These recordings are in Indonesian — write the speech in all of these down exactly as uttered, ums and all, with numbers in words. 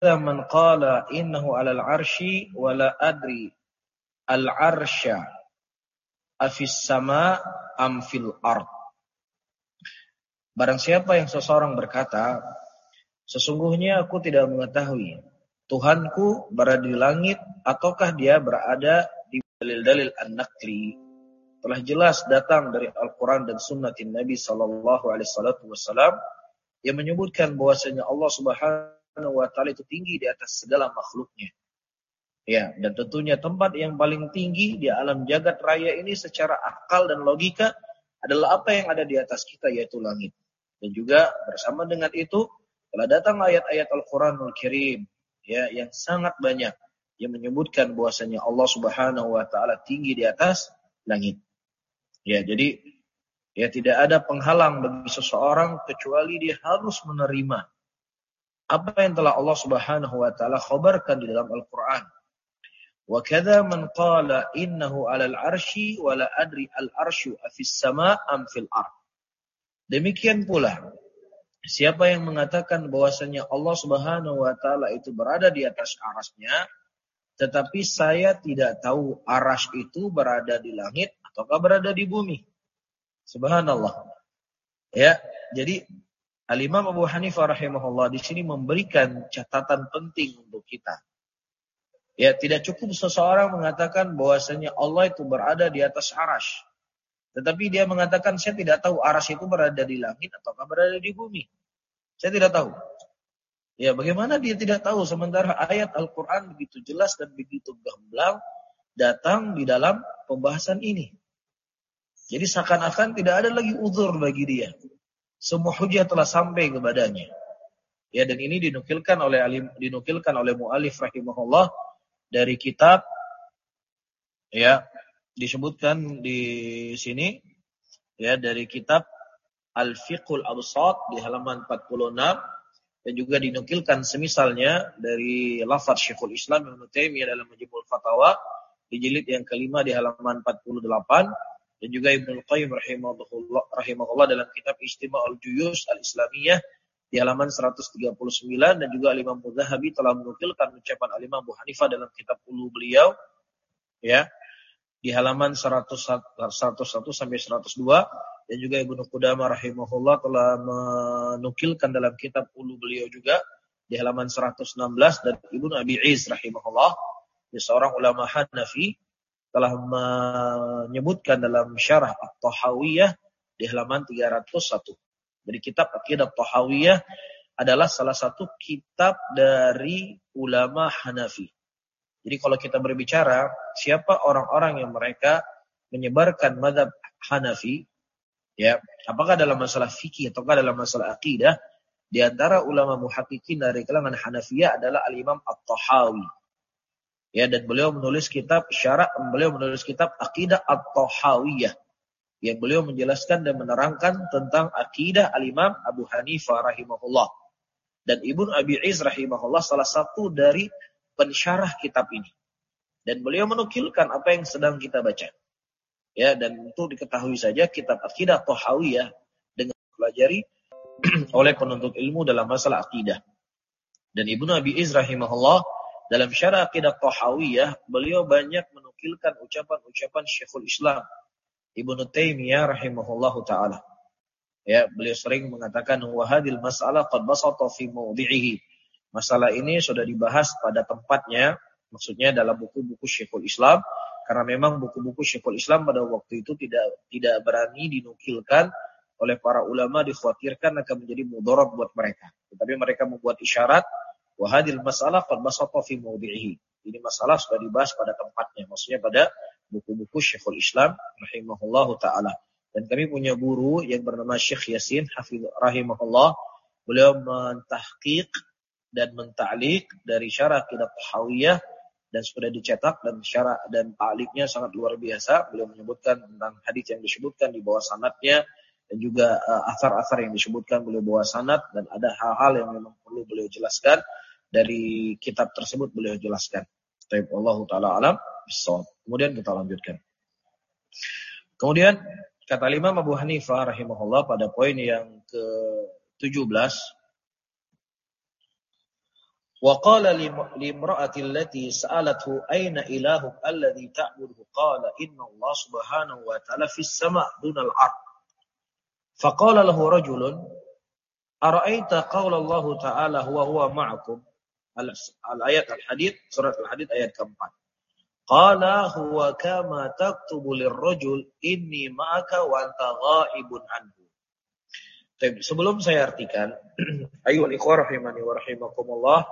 man qala innahu 'alal 'arsy wa la adri al-'arsya afis sama am fil ard. Barang siapa yang seseorang berkata, sesungguhnya aku tidak mengetahui Tuhanku berada di langit ataukah dia berada di dalil-dalil an-naqli. Telah jelas datang dari Al-Quran dan sunnatin Nabi sallallahu alaihi wasallam yang menyebutkan bahwasanya Allah Subhanahu wa taala itu tinggi di atas segala makhluknya. Ya, dan tentunya tempat yang paling tinggi di alam jagat raya ini secara akal dan logika adalah apa yang ada di atas kita, yaitu langit. Dan juga bersama dengan itu telah datang ayat-ayat Al-Quranul Karim ya, yang sangat banyak yang menyebutkan bahwasanya Allah Subhanahu wa taala tinggi di atas langit. Ya, jadi ya tidak ada penghalang bagi seseorang kecuali dia harus menerima apa yang telah Allah Subhanahu wa taala khabarkan di dalam Al-Qur'an. Wa kadza man qala innahu 'alal 'arsy wa la adri al-'arsyu afis sama' am fil ard. Demikian pula siapa yang mengatakan bahwasanya Allah Subhanahu wa taala itu berada di atas arasy-Nya, tetapi saya tidak tahu arasy itu berada di langit ataukah berada di bumi. Subhanallah. Ya, jadi Al-Imam Abu Hanifah rahimahullah di sini memberikan catatan penting untuk kita. Ya, tidak cukup seseorang mengatakan bahwasanya Allah itu berada di atas arasy. Tetapi dia mengatakan saya tidak tahu arasy itu berada di langit ataukah berada di bumi. Saya tidak tahu. Ya, bagaimana dia tidak tahu sementara ayat Al-Qur'an begitu jelas dan begitu gamblang datang di dalam pembahasan ini. Jadi seakan-akan tidak ada lagi uzur bagi dia. Semua hujah telah sampai kepadanya. Ya, dan ini dinukilkan oleh alim, dinukilkan oleh mu'alif rahimahullah dari kitab, ya, disebutkan di sini ya, dari kitab Al-Fiqhul Absat di halaman empat puluh enam, dan juga dinukilkan semisalnya dari lafaz Syekhul Islam Ibnu Taimiyah dalam Majmu'ul Fatawa di jilid yang kelima di halaman empat puluh delapan, dan juga Ibnu Qayyim rahimahullah, rahimahullah dalam kitab Ijtima'ul Juyus Al-Islamiyah di halaman seratus tiga puluh sembilan, dan juga Imam Mudzahabi telah menukilkan ucapan Imam Abu Hanifah dalam kitab Ulu beliau ya di halaman seratus satu sampai seratus dua, dan juga Ibnu Qudamah rahimahullah telah menukilkan dalam kitab Ulu beliau juga di halaman seratus enam belas, dan Ibnu Abi Iz rahimahullah, seorang ulama Hanafi, telah menyebutkan dalam syarah At-Tahawiyah di halaman tiga ratus satu. Jadi kitab Aqidah At-Tahawiyah adalah salah satu kitab dari ulama Hanafi. Jadi kalau kita berbicara siapa orang-orang yang mereka menyebarkan mazhab Hanafi, ya, apakah dalam masalah fikih ataukah dalam masalah akidah, di antara ulama muhaqqiqin dari kalangan Hanafiyah adalah Al-Imam At-Tahawi. Ya, dan beliau menulis kitab syarah, beliau menulis kitab Aqidah At-Tahawiyah, yang beliau menjelaskan dan menerangkan tentang akidah Al-Imam Abu Hanifah rahimahullah. Dan Ibnu Abi Iz rahimahullah salah satu dari pensyarah kitab ini. Dan beliau menukilkan apa yang sedang kita baca. Ya, dan untuk diketahui saja kitab Aqidah At-Tahawiyah dengan pelajari oleh penuntut ilmu dalam masalah akidah. Dan Ibnu Abi Iz rahimahullah dalam syarah Aqidah Tahawiyah, beliau banyak menukilkan ucapan-ucapan Syekhul Islam Ibnu Taimiyah rahimahullahu taala. Ya, beliau sering mengatakan wa hadhil mas'alah qad basata fi mawdi'ihi. Masalah ini sudah dibahas pada tempatnya, maksudnya dalam buku-buku Syekhul Islam, karena memang buku-buku Syekhul Islam pada waktu itu tidak tidak berani dinukilkan oleh para ulama, dikhawatirkan akan menjadi mudarat buat mereka. Tetapi mereka membuat isyarat wa hadhil mas'alah qad basata fi mawdi'ihi. Ini masalah sudah dibahas pada tempatnya, maksudnya pada buku-buku Syekhul Islam rahimahullahu taala. Dan kami punya guru yang bernama Syekh Yasin Hafidh rahimahullah. Beliau mentahqiq dan menta'liq dari syarah Aqidah Tahawiyah, dan sudah dicetak, dan syarah dan ta'liqnya sangat luar biasa. Beliau menyebutkan tentang hadis yang disebutkan di bawah sanadnya, dan juga uh, asar-asar yang disebutkan beliau bawah sanad, dan ada hal-hal yang memang perlu beliau jelaskan dari kitab tersebut, beliau jelaskan. Baik, wallahu taala alam bissawab. Kemudian kita lanjutkan. Kemudian kata Imam Abu Hanifah rahimahullah pada poin yang ke tujuh belas, وقال لامرأة التي سألته أين إلهك الذي تعبده قال إن الله سبحانه وتعالى في السماء دون الأرض فقال له رجل أرأيت قول الله تعالى هو هو معكم الآيات الحديث surat al-hadid ayat keempat qala huwa kama taktubu lirrajul inni ma'aka wa anta ghaibun anhu. Sebelum saya artikan ayyuhal ikhwah rahimani wa rahimakumullah,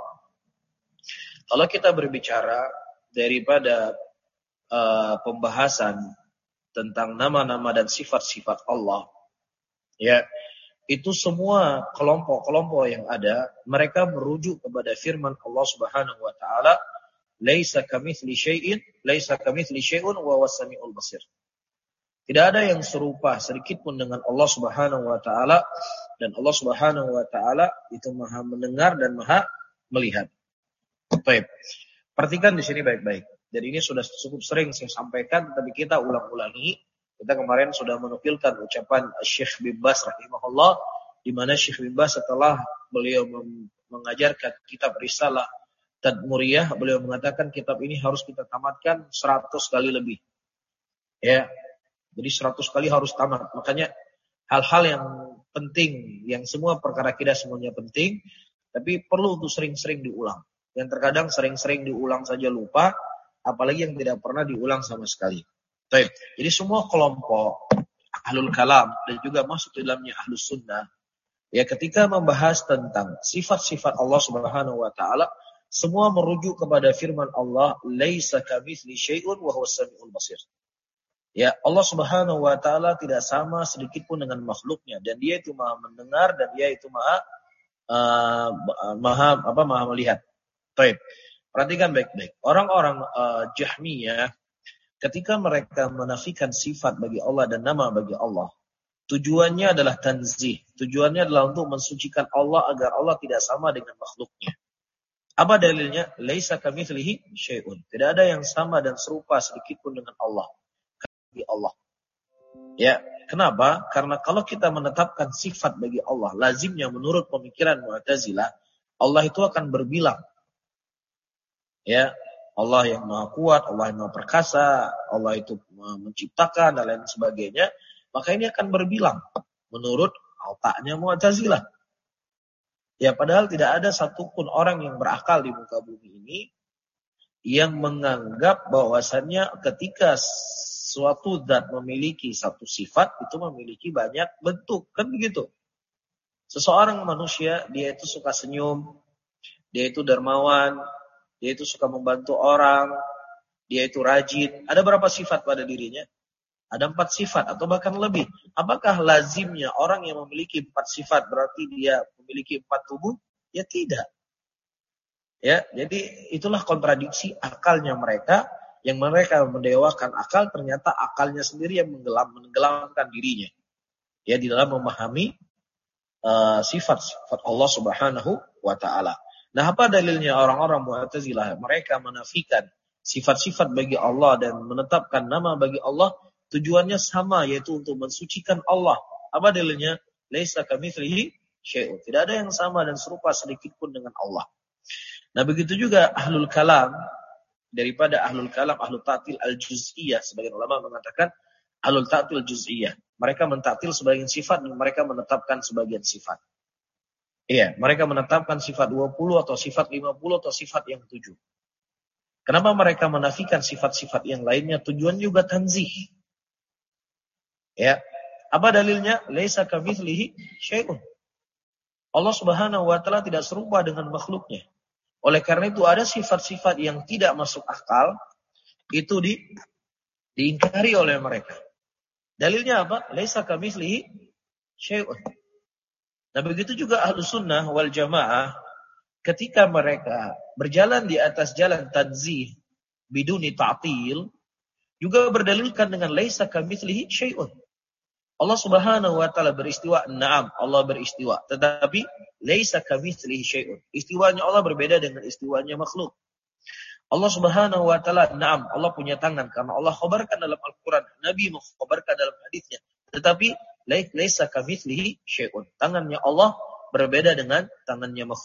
kalau kita berbicara daripada uh, pembahasan tentang nama-nama dan sifat-sifat Allah, ya, itu semua kelompok-kelompok yang ada, mereka merujuk kepada firman Allah Subhanahu wa taala, "Laisa kamitsli syai'in, laisa kamitsli syai'un wa huwas samiul basir." Tidak ada yang serupa sedikit pun dengan Allah Subhanahu wa taala, dan Allah Subhanahu wa taala itu Maha mendengar dan Maha melihat. Baik. Perhatikan di sini baik-baik. Dan ini sudah cukup sering saya sampaikan, tapi kita ulang-ulangi. Kita kemarin sudah menukilkan ucapan Syekh bin Baz rahimahullah, di mana Syekh bin Baz setelah beliau mengajarkan kitab Risalah Tadmuriyah, beliau mengatakan kitab ini harus kita tamatkan seratus kali lebih. Ya. Jadi seratus kali harus tamat. Makanya hal-hal yang penting, yang semua perkara kita semuanya penting, tapi perlu untuk sering-sering diulang. Yang terkadang sering-sering diulang saja lupa, apalagi yang tidak pernah diulang sama sekali. Baik. Jadi semua kelompok ahlul kalam dan juga masuk di dalamnya ahlus sunnah, ya, ketika membahas tentang sifat-sifat Allah Subhanahu wa taala, semua merujuk kepada firman Allah, "Laisa kamitsli syai'un wa huwas samiul basir." Ya, Allah Subhanahu wa taala tidak sama sedikit pun dengan makhluknya, dan Dia itu Maha mendengar dan Dia itu Maha uh, Maha apa Maha melihat. Baik. Perhatikan baik-baik. Orang-orang uh, Jahmiyah ketika mereka menafikan sifat bagi Allah dan nama bagi Allah, tujuannya adalah tanzih. Tujuannya adalah untuk mensucikan Allah agar Allah tidak sama dengan makhluknya. Apa dalilnya? Laisa kamitslihi syai'un. Tidak ada yang sama dan serupa sedikit pun dengan Allah. Bagi Allah. Ya, kenapa? Karena kalau kita menetapkan sifat bagi Allah, lazimnya menurut pemikiran Mu'tazilah, Allah itu akan berbilang. Ya, Allah yang Maha Kuat, Allah yang Maha Perkasa, Allah itu menciptakan dan lain sebagainya, maka ini akan berbilang menurut otaknya Mu'tazilah. Ya, padahal tidak ada satupun orang yang berakal di muka bumi ini yang menganggap bahwasannya ketika suatu zat memiliki satu sifat, itu memiliki banyak bentuk, kan begitu. Seseorang manusia, dia itu suka senyum, dia itu dermawan, dia itu suka membantu orang, dia itu rajin. Ada berapa sifat pada dirinya? Ada empat sifat atau bahkan lebih. Apakah lazimnya orang yang memiliki empat sifat berarti dia memiliki empat tubuh? Ya tidak. Ya, jadi itulah kontradiksi akalnya mereka, yang mereka mendewakan akal, ternyata akalnya sendiri yang menggelam, menenggelamkan dirinya. Ya, di dalam memahami uh, sifat-sifat Allah Subhanahu wa taala. Nah, apa dalilnya orang-orang Mu'tazilah? Mereka menafikan sifat-sifat bagi Allah dan menetapkan nama bagi Allah, tujuannya sama, yaitu untuk mensucikan Allah. Apa dalilnya? Laisa kamitslihi syai'un. Tidak ada yang sama dan serupa sedikit pun dengan Allah. Nah, begitu juga ahlul kalam, daripada ahlul kalam, ahlul ta'til al-juz'iyah, sebagian ulama mengatakan ahlul ta'til juz'iyah. Mereka mentaktil sebagian sifat dan mereka menetapkan sebagian sifat. Iya, mereka menetapkan sifat dua puluh atau sifat lima puluh atau sifat yang tujuh. Kenapa mereka menafikan sifat-sifat yang lainnya? Tujuan juga tanzih. Ya. Apa dalilnya? Laisa kamitslihi syai'un. Allah Subhanahu wa taala tidak serupa dengan makhluknya. Oleh karena itu ada sifat-sifat yang tidak masuk akal, itu di diingkari oleh mereka. Dalilnya apa? Laisa kamitslihi syai'un. Nah, begitu juga Ahlus Sunnah wal Jamaah, ketika mereka berjalan di atas jalan tanzih biduni ta'til, juga berdalilkan dengan laisa kamitslihi syai'un. Allah Subhanahu wa taala beristiwa, na'am, Allah beristiwa, tetapi laisa kamitslihi syai'un. Istiwanya Allah berbeda dengan istiwanya makhluk. Allah Subhanahu wa taala, na'am, Allah punya tangan karena Allah khabarkan dalam Al-Qur'an, Nabi mengkhabarkan dalam hadisnya. Tetapi laisa kamitslihi syai'un. Tangannya Allah berbeda dengan tangannya makhluk.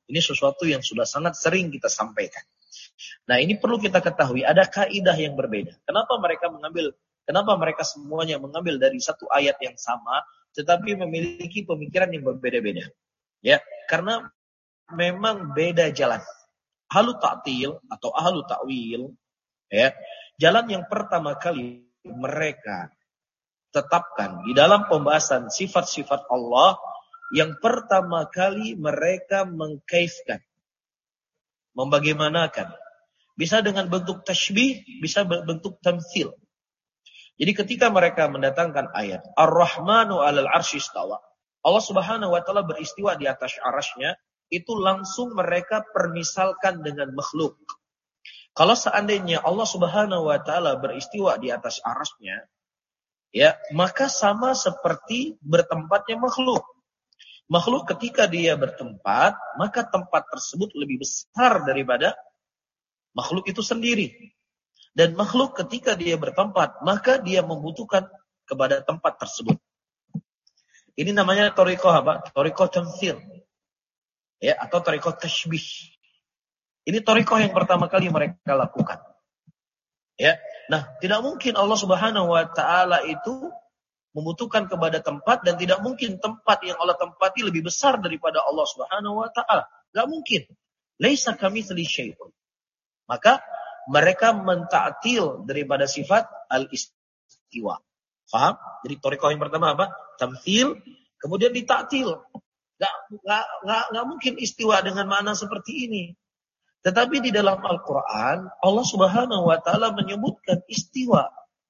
Ini sesuatu yang sudah sangat sering kita sampaikan. Nah, ini perlu kita ketahui, ada kaidah yang berbeda. Kenapa mereka mengambil, kenapa mereka semuanya mengambil dari satu ayat yang sama, tetapi memiliki pemikiran yang berbeda-beda. Ya, karena memang beda jalan. Ahlu ta'til atau ahlu ta'wil, ya, jalan yang pertama kali mereka tetapkan di dalam pembahasan sifat-sifat Allah, yang pertama kali mereka mengkaifkan, membagaimanakan. Bisa dengan bentuk tashbih, bisa bentuk tamthil. Jadi ketika mereka mendatangkan ayat Ar-Rahmanu 'alal 'arsy istawa, Allah Subhanahu wa taala beristiwa di atas arasy-Nya, itu langsung mereka permisalkan dengan makhluk. Kalau seandainya Allah Subhanahu wa taala beristiwa di atas arasy-Nya, ya, maka sama seperti bertempatnya makhluk. Makhluk ketika dia bertempat, maka tempat tersebut lebih besar daripada makhluk itu sendiri. Dan makhluk ketika dia bertempat, maka dia membutuhkan kepada tempat tersebut. Ini namanya thariqah apa? Thariqah tamthil. Ya, atau thariqah tashbih. Ini thariqah yang pertama kali mereka lakukan. Ya. Nah, tidak mungkin Allah Subhanahu wa taala itu membutuhkan kepada tempat, dan tidak mungkin tempat yang Allah tempati lebih besar daripada Allah Subhanahu wa taala. Enggak mungkin. Laisa kamitsli syai'un. Maka mereka menta'til daripada sifat al-istiwa. Faham? Jadi thariqah yang pertama apa? Tamthil, kemudian dita'til. Enggak enggak enggak enggak mungkin istiwa dengan makna seperti ini. Tetapi di dalam Al-Qur'an Allah Subhanahu wa taala menyebutkan istiwa.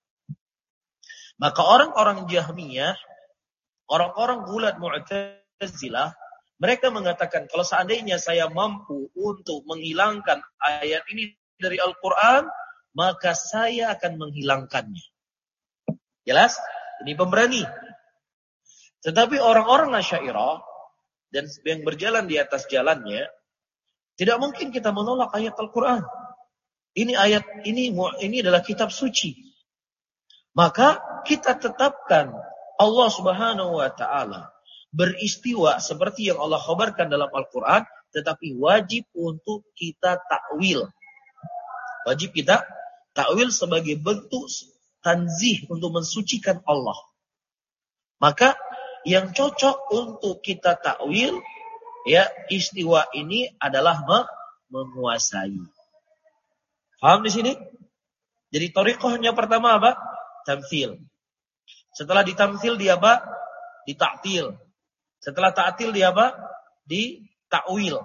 Maka orang-orang Jahmiyah, orang-orang gulat Mu'tazilah, mereka mengatakan, kalau seandainya saya mampu untuk menghilangkan ayat ini dari Al-Quran, maka saya akan menghilangkannya. Jelas? Ini pemberani. Tetapi orang-orang Asy'ariyah dan yang berjalan di atas jalannya, tidak mungkin kita menolak ayat Al-Quran. Ini ayat ini ini adalah kitab suci. Maka kita tetapkan Allah Subhanahu wa taala beristiwa seperti yang Allah khabarkan dalam Al-Quran, tetapi wajib untuk kita takwil. Wajib kita takwil sebagai bentuk tanzih untuk mensucikan Allah. Maka yang cocok untuk kita takwil, ya, istiwa ini adalah menguasai. Paham di sini? Jadi thariqahnya pertama apa? Tamthil. Setelah ditamthil dia apa? Dita'til. Setelah ta'til dia apa? Di ta'wil.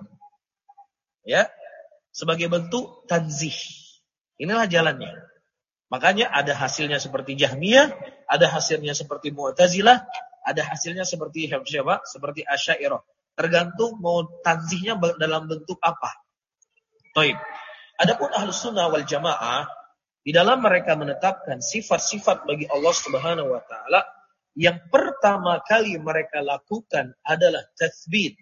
Ya. Sebagai bentuk tanzih. Inilah jalannya. Makanya ada hasilnya seperti Jahmiyah, ada hasilnya seperti Mu'tazilah, ada hasilnya seperti siapa? Seperti Asy'ariyah. Tergantung mau tanzihnya dalam bentuk apa. Baik. Adapun Ahlus Sunnah wal Jamaah, di dalam mereka menetapkan sifat-sifat bagi Allah Subhanahu wa taala, yang pertama kali mereka lakukan adalah tatsbit.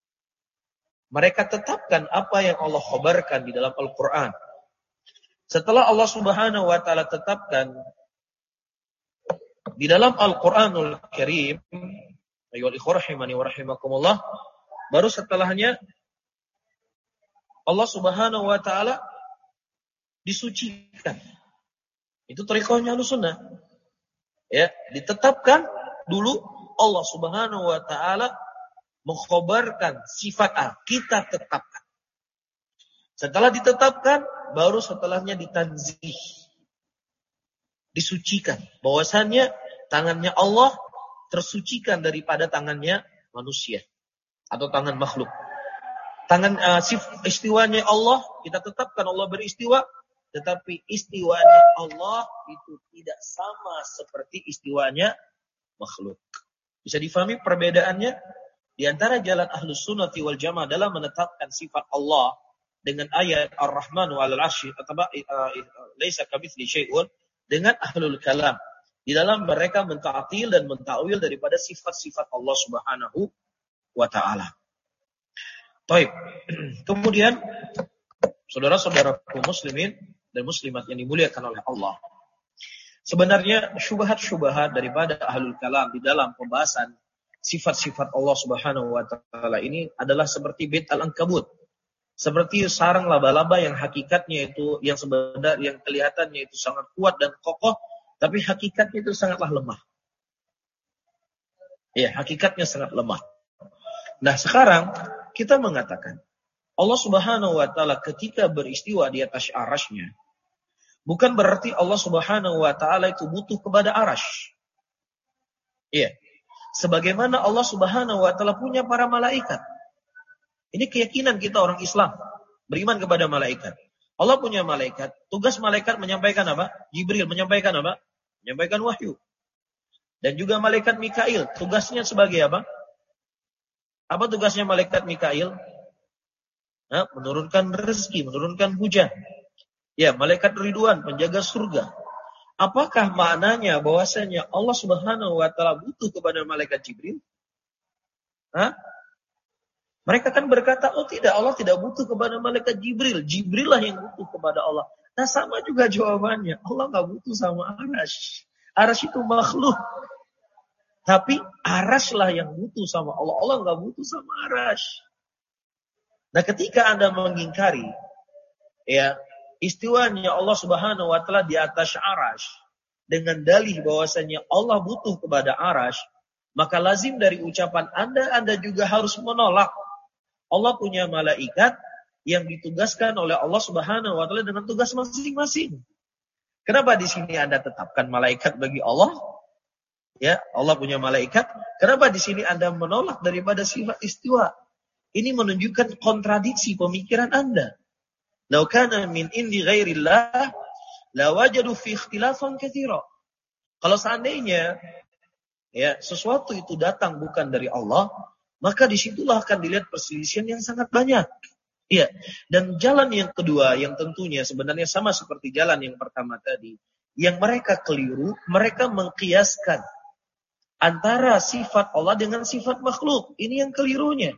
Mereka tetapkan apa yang Allah khabarkan di dalam Al-Qur'an. Setelah Allah Subhanahu wa taala tetapkan di dalam Al-Qur'anul Karim, ayyuhal ikhwah rahimani wa rahimakumullah, baru setelahnya Allah Subhanahu wa taala disucikan. Itu thariqahnya Ahlussunnah. Ya, ditetapkan dulu Allah Subhanahu wa taala mengkhabarkan sifat A, kita tetapkan. Setelah ditetapkan, baru setelahnya ditanzih. Disucikan bahwasannya tangannya Allah tersucikan daripada tangannya manusia atau tangan makhluk. Tangan uh, sifat istiwanya Allah, kita tetapkan Allah beristiwa, tetapi istiwanya Allah itu tidak sama seperti istiwanya makhluk. Bisa difahami perbedaannya? Di antara jalan Ahlus Sunnah wal Jamaah dalam menetapkan sifat Allah dengan ayat Ar-Rahmanu 'alal 'arsy atau laisa kamitsli syai'un, dengan Ahlul Kalam di dalam mereka menta'til dan menta'wil daripada sifat-sifat Allah Subhanahu wa taala. Baik. Kemudian saudara-saudaraku muslimin dan muslimat yang dimuliakan oleh Allah, sebenarnya syubhat-syubhat daripada Ahlul Kalam di dalam pembahasan sifat-sifat Allah Subhanahu wa taala ini adalah seperti bait al-ankabut. Seperti sarang laba-laba yang hakikatnya itu yang sebenarnya yang kelihatannya itu sangat kuat dan kokoh, tapi hakikatnya itu sangatlah lemah. Ya, hakikatnya sangat lemah. Nah, sekarang kita mengatakan Allah Subhanahu wa taala ketika beristiwa di atas arasy-Nya, bukan berarti Allah Subhanahu wa taala itu butuh kepada arasy. Iya. Sebagaimana Allah Subhanahu wa taala punya para malaikat. Ini keyakinan kita orang Islam, beriman kepada malaikat. Allah punya malaikat, tugas malaikat menyampaikan apa? Jibril menyampaikan apa? Menyampaikan wahyu. Dan juga malaikat Mikail, tugasnya sebagai apa? Apa tugasnya malaikat Mikail? Nah, menurunkan rezeki, menurunkan hujan. Ya, malaikat Ridwan, penjaga surga. Apakah maknanya bahwasanya Allah Subhanahu wa taala butuh kepada malaikat Jibril? Hah? Mereka kan berkata, oh tidak, Allah tidak butuh kepada malaikat Jibril. Jibril lah yang butuh kepada Allah. Nah, sama juga jawabannya. Allah nggak butuh sama arasy. Arasy itu makhluk. Tapi arasy lah yang butuh sama Allah. Allah nggak butuh sama arasy. Nah, ketika Anda mengingkari ya istiwanya Allah Subhanahu wa taala di atas arasy dengan dalih bahwasanya Allah butuh kepada arasy, maka lazim dari ucapan Anda Anda juga harus menolak Allah punya malaikat yang ditugaskan oleh Allah Subhanahu wa taala dengan tugas masing-masing. Kenapa di sini Anda tetapkan malaikat bagi Allah? Ya, Allah punya malaikat. Kenapa di sini Anda menolak daripada sifat istiwa? Ini menunjukkan kontradiksi pemikiran Anda. Lau kana min indi ghairillah la wajadu fi ikhtilafan katsira. Kalau seandainya ya sesuatu itu datang bukan dari Allah, maka disitulah akan dilihat perselisihan yang sangat banyak. Ya, dan jalan yang kedua yang tentunya sebenarnya sama seperti jalan yang pertama tadi, yang mereka keliru, mereka mengkiaskan antara sifat Allah dengan sifat makhluk. Ini yang kelirunya.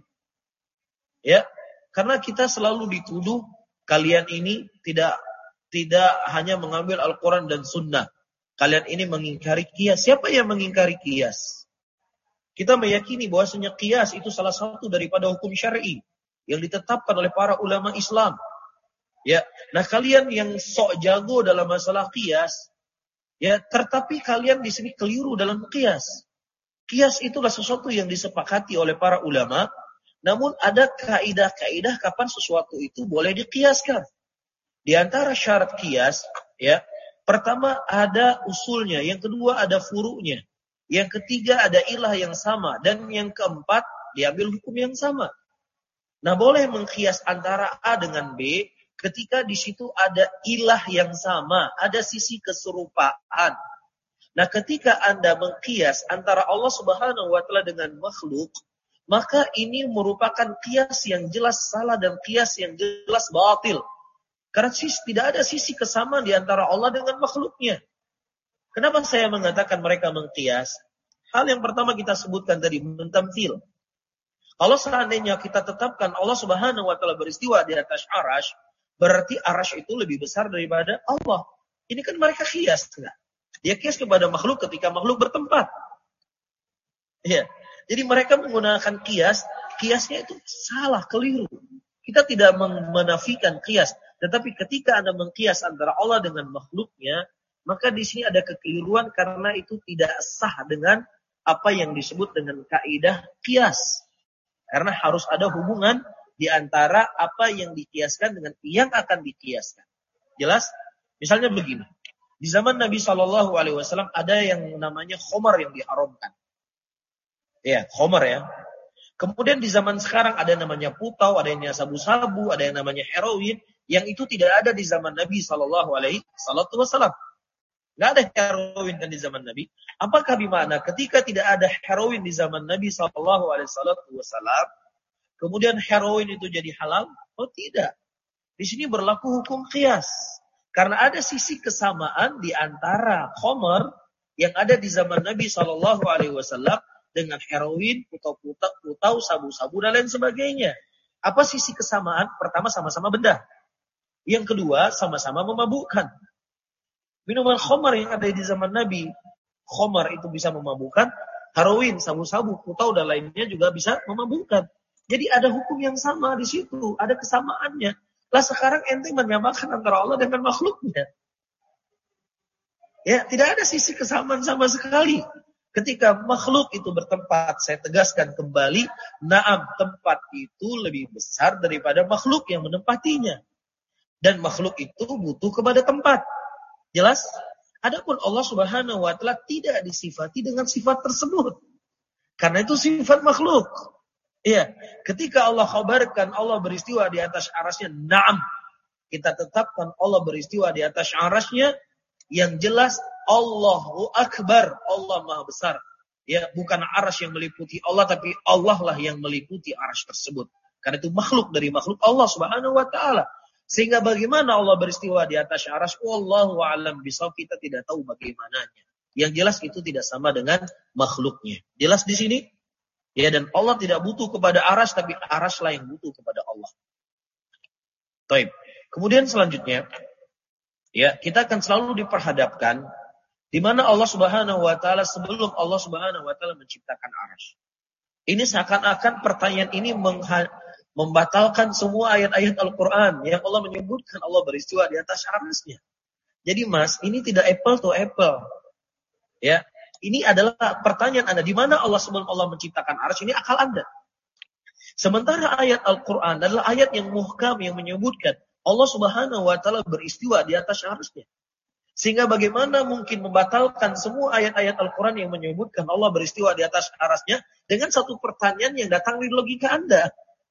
Ya, karena kita selalu dituduh kalian ini tidak tidak hanya mengambil Al-Quran dan Sunnah. Kalian ini mengingkari qiyas. Siapa yang mengingkari qiyas? Kita meyakini bahwasanya qiyas itu salah satu daripada hukum syar'i yang ditetapkan oleh para ulama Islam. Ya, nah kalian yang sok jago dalam masalah qiyas, ya, tetapi kalian di sini keliru dalam qiyas. Qiyas itulah sesuatu yang disepakati oleh para ulama, namun ada kaidah-kaidah kapan sesuatu itu boleh diqiyaskan. Di antara syarat qiyas, ya, pertama ada usulnya, yang kedua ada furu'nya. Yang ketiga ada ilah yang sama. Dan yang keempat diambil hukum yang sama. Nah, boleh mengkias antara A dengan B ketika di situ ada ilah yang sama. Ada sisi keserupaan. Nah, ketika Anda mengkias antara Allah Subhanahu wa taala dengan makhluk, maka ini merupakan kias yang jelas salah dan kias yang jelas batil. Karena tidak ada sisi kesamaan di antara Allah dengan makhluknya. Kenapa saya mengatakan mereka mengkias? Hal yang pertama kita sebutkan tadi, mentamthil. Kalau seandainya kita tetapkan Allah Subhanahu wa taala beristiwa di atas arasy, berarti arasy itu lebih besar daripada Allah. Ini kan mereka kias, enggak? Dia kias kepada makhluk ketika makhluk bertempat. Ya. Jadi mereka menggunakan kias, kiasnya itu salah, keliru. Kita tidak menafikan kias, tetapi ketika Anda mengkias antara Allah dengan makhluknya, maka di sini ada kekeliruan karena itu tidak sah dengan apa yang disebut dengan kaidah kias. Karena harus ada hubungan di antara apa yang dikiaskan dengan yang akan dikiaskan. Jelas? Misalnya begini. Di zaman Nabi shallallahu alaihi wasallam ada yang namanya khamar yang diharamkan. Ya, khamar ya. Kemudian di zaman sekarang ada namanya putau, ada yang namanya sabu-sabu, ada yang namanya heroin, yang itu tidak ada di zaman Nabi shallallahu alaihi wasallam. Nggak ada heroin kan di zaman Nabi. Apakah bimana ketika tidak ada heroin di zaman Nabi shallallahu alaihi wasallam, kemudian heroin itu jadi halal? Oh tidak. Di sini berlaku hukum qiyas. Karena ada sisi kesamaan di antara khamar yang ada di zaman Nabi shallallahu alaihi wasallam dengan heroin, putau-putau, putau, sabu-sabu dan lain sebagainya. Apa sisi kesamaan? Pertama, sama-sama benda. Yang kedua, sama-sama memabukkan. Minuman khamar yang ada di zaman Nabi, khamar itu bisa memabukkan, heroin, sabu-sabu, putau dan lainnya juga bisa memabukkan. Jadi ada hukum yang sama di situ, ada kesamaannya. Lah sekarang ente menyamakan antara Allah dengan makhluknya. Ya, tidak ada sisi kesamaan sama sekali. Ketika makhluk itu bertempat, saya tegaskan kembali, naam, tempat itu lebih besar daripada makhluk yang menempatinya. Dan makhluk itu butuh kepada tempat. Jelas? Adapun Allah Subhanahu wa taala tidak disifati dengan sifat tersebut. Karena itu sifat makhluk. Iya, ketika Allah khabarkan Allah beristiwa di atas arasnya, naam. Kita tetapkan Allah beristiwa di atas arasnya, yang jelas Allahu Akbar, Allah Maha Besar. Ya, bukan arasy yang meliputi Allah, tapi Allah lah yang meliputi arasy tersebut. Karena itu makhluk dari makhluk Allah Subhanahu wa taala. Sehingga bagaimana Allah beristiwa di atas arasy, wallahu a'lam bishawab, kita tidak tahu bagaimananya. Yang jelas itu tidak sama dengan makhluknya. Jelas di sini? Ya, dan Allah tidak butuh kepada arasy, tapi arasy lah yang butuh kepada Allah. Baik. Kemudian selanjutnya, ya, kita akan selalu diperhadapkan di mana Allah Subhanahu wa taala sebelum Allah Subhanahu wa taala menciptakan arasy. Ini seakan-akan pertanyaan ini mengha- membatalkan semua ayat-ayat Al-Qur'an yang Allah menyebutkan Allah beristiwa di atas arasy-Nya. Jadi Mas, ini tidak apple to apple. Ya, ini adalah pertanyaan Anda, di mana Allah sebelum Allah menciptakan arasy, ini akal Anda. Sementara ayat Al-Qur'an adalah ayat yang muhkam yang menyebutkan Allah Subhanahu wa taala beristiwa di atas arasy-Nya. Sehingga bagaimana mungkin membatalkan semua ayat-ayat Al-Qur'an yang menyebutkan Allah beristiwa di atas arasy-Nya dengan satu pertanyaan yang datang dari logika Anda.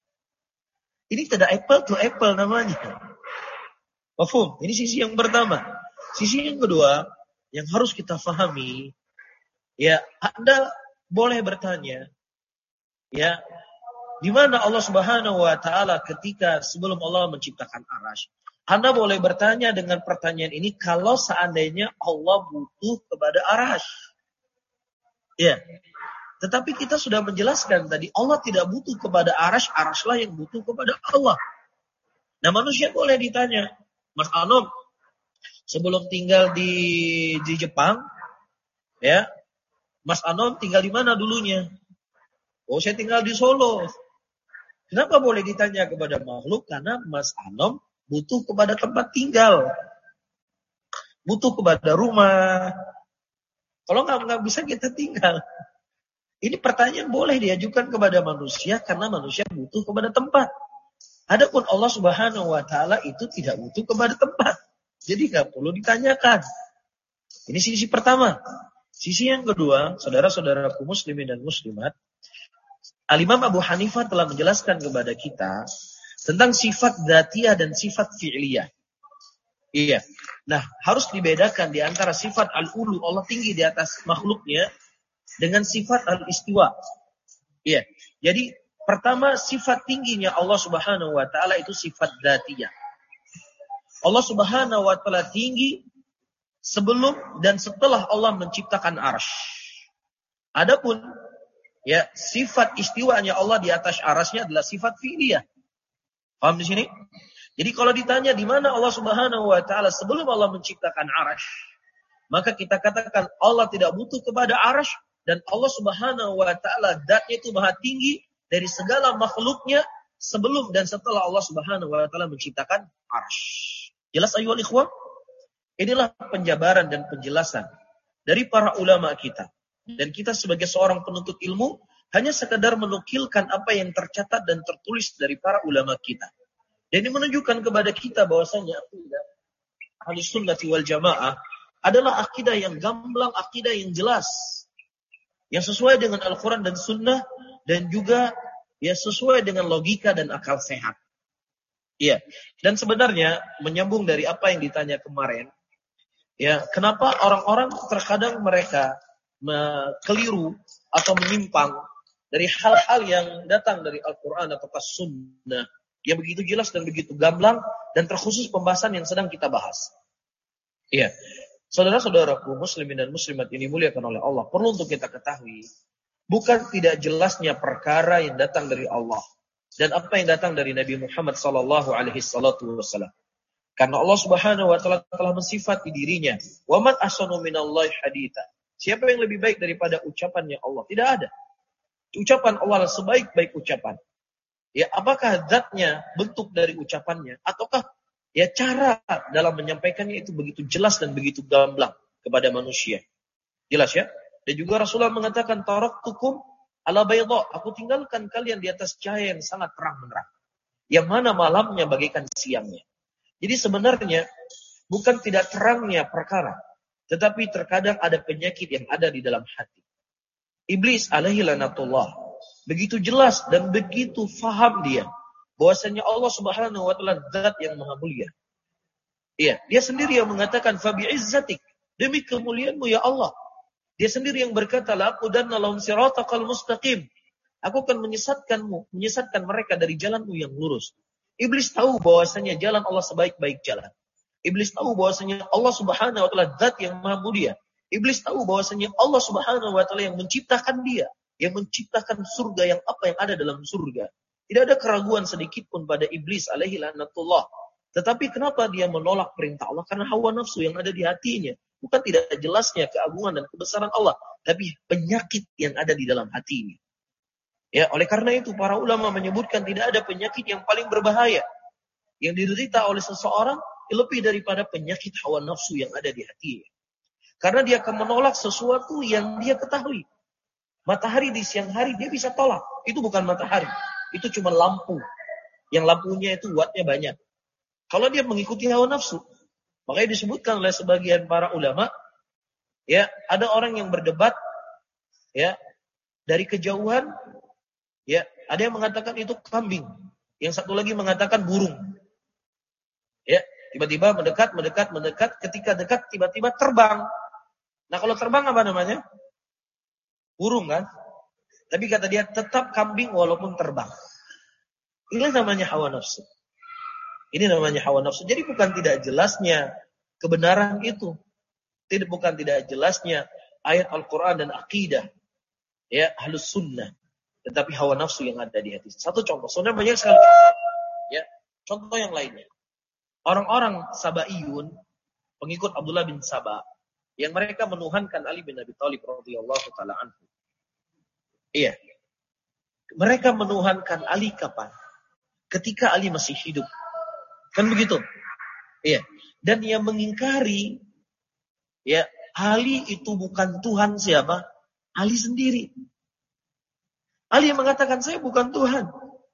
Ini tidak apple to apple namanya. Mafhum? Ini sisi yang pertama. Sisi yang kedua yang harus kita fahami, ya, Anda boleh bertanya, ya, di mana Allah Subhanahu wa taala ketika sebelum Allah menciptakan arasy. Anda boleh bertanya dengan pertanyaan ini kalau seandainya Allah butuh kepada arasy. Ya. Tetapi kita sudah menjelaskan tadi Allah tidak butuh kepada arasy, arasy-lah yang butuh kepada Allah. Nah, manusia boleh ditanya, Mas Anom, sebelum tinggal di di Jepang, ya, Mas Anom tinggal di mana dulunya? Oh, saya tinggal di Solo. Kenapa boleh ditanya kepada makhluk? Karena Mas Anom butuh kepada tempat tinggal. Butuh kepada rumah. Kalau nggak nggak bisa kita tinggal. Ini pertanyaan boleh diajukan kepada manusia karena manusia butuh kepada tempat. Adapun Allah Subhanahu wa taala itu tidak butuh kepada tempat. Jadi nggak perlu ditanyakan. Ini sisi pertama. Sisi yang kedua, saudara-saudaraku muslimin dan muslimat, Al-Imam Abu Hanifah telah menjelaskan kepada kita tentang sifat dzatiyah dan sifat fi'liyah. Iya. Nah, harus dibedakan di antara sifat al-ulu, Allah tinggi di atas makhluknya, dengan sifat al-istiwa. Iya. Jadi, pertama sifat tingginya Allah Subhanahu wa taala itu sifat dzatiyah. Allah Subhanahu wa taala tinggi sebelum dan setelah Allah menciptakan arsy. Adapun ya, sifat istiwanya Allah di atas arasy-Nya adalah sifat fi'liyah. Paham di sini? Jadi kalau ditanya di mana Allah Subhanahu wa taala sebelum Allah menciptakan arasy, maka kita katakan Allah tidak butuh kepada arasy dan Allah Subhanahu wa taala zat-Nya itu maha tinggi dari segala makhluknya sebelum dan setelah Allah Subhanahu wa taala menciptakan arasy. Jelas ayyuhal ikhwah? Inilah penjabaran dan penjelasan dari para ulama kita. Dan kita sebagai seorang penuntut ilmu hanya sekadar menukilkan apa yang tercatat dan tertulis dari para ulama kita. Dan ini menunjukkan kepada kita bahwasanya akidah Ahlus Sunnah wal Jamaah adalah akidah yang gamblang, akidah yang jelas, yang sesuai dengan Al-Quran dan Sunnah, dan juga ya sesuai dengan logika dan akal sehat. Iya. Dan sebenarnya menyambung dari apa yang ditanya kemarin, ya, kenapa orang-orang terkadang mereka keliru atau menyimpang dari hal-hal yang datang dari Al-Quran atau Sunnah yang begitu jelas dan begitu gamblang, dan terkhusus pembahasan yang sedang kita bahas. Iya, saudara-saudaraku muslimin dan muslimat ini muliakan oleh Allah, perlu untuk kita ketahui, bukan tidak jelasnya perkara yang datang dari Allah dan apa yang datang dari Nabi Muhammad sallallahu alaihi wasallam. Karena Allah Subhanahu wa taala telah mensifati dirinya, "Wa man ahsanu minallahi haditsa." Siapa yang lebih baik daripada ucapannya Allah? Tidak ada. Ucapan Allah sebaik-baik ucapan. Ya, apakah zatnya, bentuk dari ucapannya, ataukah ya cara dalam menyampaikannya itu begitu jelas dan begitu gamblang kepada manusia. Jelas ya? Dan juga Rasulullah mengatakan, taraktukum ala bayda, aku tinggalkan kalian di atas cahaya yang sangat terang menerang. Yang mana malamnya bagaikan siangnya. Jadi sebenarnya bukan tidak terangnya perkara, tetapi terkadang ada penyakit yang ada di dalam hati. Iblis alaihi lanatullah begitu jelas dan begitu faham dia bahwasanya Allah Subhanahu wa taala zat yang maha mulia. Iya, dia sendiri yang mengatakan fa bi'izzatik, demi kemuliaanmu ya Allah. Dia sendiri yang berkata la aqudanna lahum siratal mustaqim. Aku akan menyesatkanmu, menyesatkan mereka dari jalanmu yang lurus. Iblis tahu bahwasanya jalan Allah sebaik-baik jalan. Iblis tahu bahwasanya Allah Subhanahu wa taala zat yang maha mulia. Iblis tahu bahwasanya Allah Subhanahu wa taala yang menciptakan dia, yang menciptakan surga, yang apa yang ada dalam surga. Tidak ada keraguan sedikit pun pada iblis alaihi lanatullah. Tetapi kenapa dia menolak perintah Allah? Karena hawa nafsu yang ada di hatinya. Bukan tidak jelasnya keagungan dan kebesaran Allah, tapi penyakit yang ada di dalam hatinya. Ya, oleh karena itu para ulama menyebutkan tidak ada penyakit yang paling berbahaya yang diderita oleh seseorang lebih daripada penyakit hawa nafsu yang ada di hatinya. Karena dia akan menolak sesuatu yang dia ketahui. Matahari di siang hari dia bisa tolak. Itu bukan matahari. Itu cuma lampu. Yang lampunya itu wattnya banyak. Kalau dia mengikuti hawa nafsu. Makanya disebutkan oleh sebagian para ulama. Ya, ada orang yang berdebat. Ya, dari kejauhan. Ya, ada yang mengatakan itu kambing. Yang satu lagi mengatakan burung. Ya, tiba-tiba mendekat, mendekat, mendekat. Ketika dekat, tiba-tiba terbang. Nah kalau terbang apa namanya? Burung kan? Tapi kata dia tetap kambing walaupun terbang. Ini namanya hawa nafsu. Ini namanya hawa nafsu. Jadi bukan tidak jelasnya kebenaran itu. Tidak bukan tidak jelasnya ayat Al-Quran dan akidah. Ya, ahlus sunnah. Tetapi hawa nafsu yang ada di hati. Satu contoh. Sebenarnya banyak sekali. Ya, contoh yang lainnya. Orang-orang Sabaiyun, pengikut Abdullah bin Saba, yang mereka menuhankan Ali bin Abi Thalib radhiyallahu taala anhu. Iya. Mereka menuhankan Ali kapan? Ketika Ali masih hidup. Kan begitu? Iya. Dan yang mengingkari ya, Ali itu bukan Tuhan siapa? Ali sendiri. Ali yang mengatakan saya bukan Tuhan.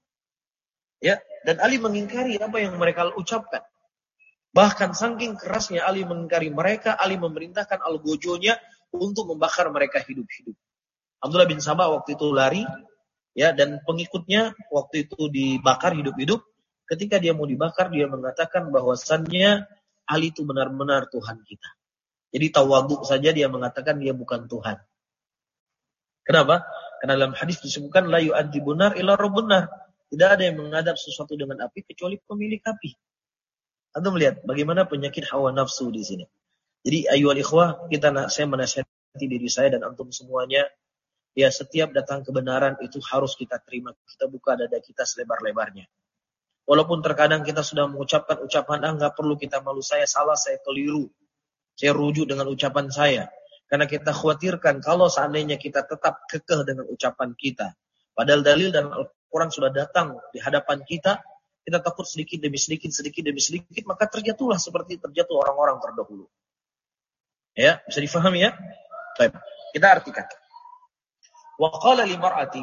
Ya, dan Ali mengingkari apa yang mereka ucapkan. Bahkan saking kerasnya Ali mengingkari mereka, Ali memerintahkan algojonya untuk membakar mereka hidup-hidup. Abdullah bin Sabah waktu itu lari, ya, dan pengikutnya waktu itu dibakar hidup-hidup. Ketika dia mau dibakar, dia mengatakan bahwasannya Ali itu benar-benar Tuhan kita. Jadi tawadhu saja dia mengatakan dia bukan Tuhan. Kenapa? Karena dalam hadis disebutkan la yu'adzibun nar illa rabbun nar. Tidak ada yang menghadap sesuatu dengan api kecuali pemilik api. Anda melihat bagaimana penyakit hawa nafsu di sini. Jadi ayyuhal ikhwah, kita saya menasihati diri saya dan antum semuanya, ya setiap datang kebenaran itu harus kita terima. Kita buka dada kita selebar-lebarnya. Walaupun terkadang kita sudah mengucapkan ucapan, ah nggak perlu kita malu, saya salah, saya keliru. Saya rujuk dengan ucapan saya. Karena kita khawatirkan kalau seandainya kita tetap kekeh dengan ucapan kita. Padahal dalil dan Al-Quran sudah datang di hadapan kita. Kita takut sedikit demi sedikit, sedikit demi sedikit, maka terjatuhlah seperti terjatuh orang-orang terdahulu. Ya, bisa difahami ya? Baik, kita artikan. Wa qala li mar'ati,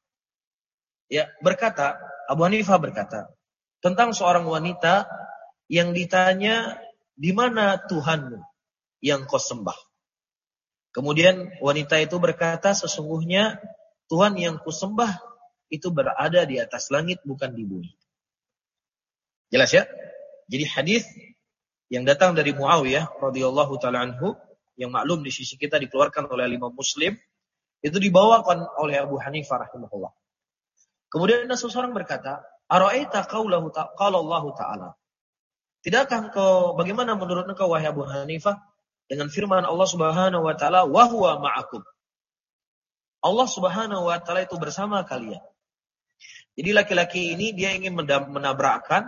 ya, berkata, Abu Hanifah berkata, tentang seorang wanita yang ditanya, di mana Tuhanmu yang kau sembah? Kemudian wanita itu berkata, sesungguhnya Tuhan yang kusembah itu berada di atas langit, bukan di bumi. Jelas ya? Jadi hadis yang datang dari Muawiyah radhiyallahu taala anhu, yang maklum di sisi kita dikeluarkan oleh Imam Muslim, itu dibawakan oleh Abu Hanifah rahimahullah. Kemudian ada seseorang berkata, "Ara'aita qaulahu qala Allah taala?" Tidakkah engkau, bagaimana menurut engkau wahai Abu Hanifah dengan firman Allah Subhanahu wa taala, "Wa huwa ma'akum." Allah Subhanahu wa taala itu bersama kalian. Jadi laki-laki ini dia ingin menabrakkan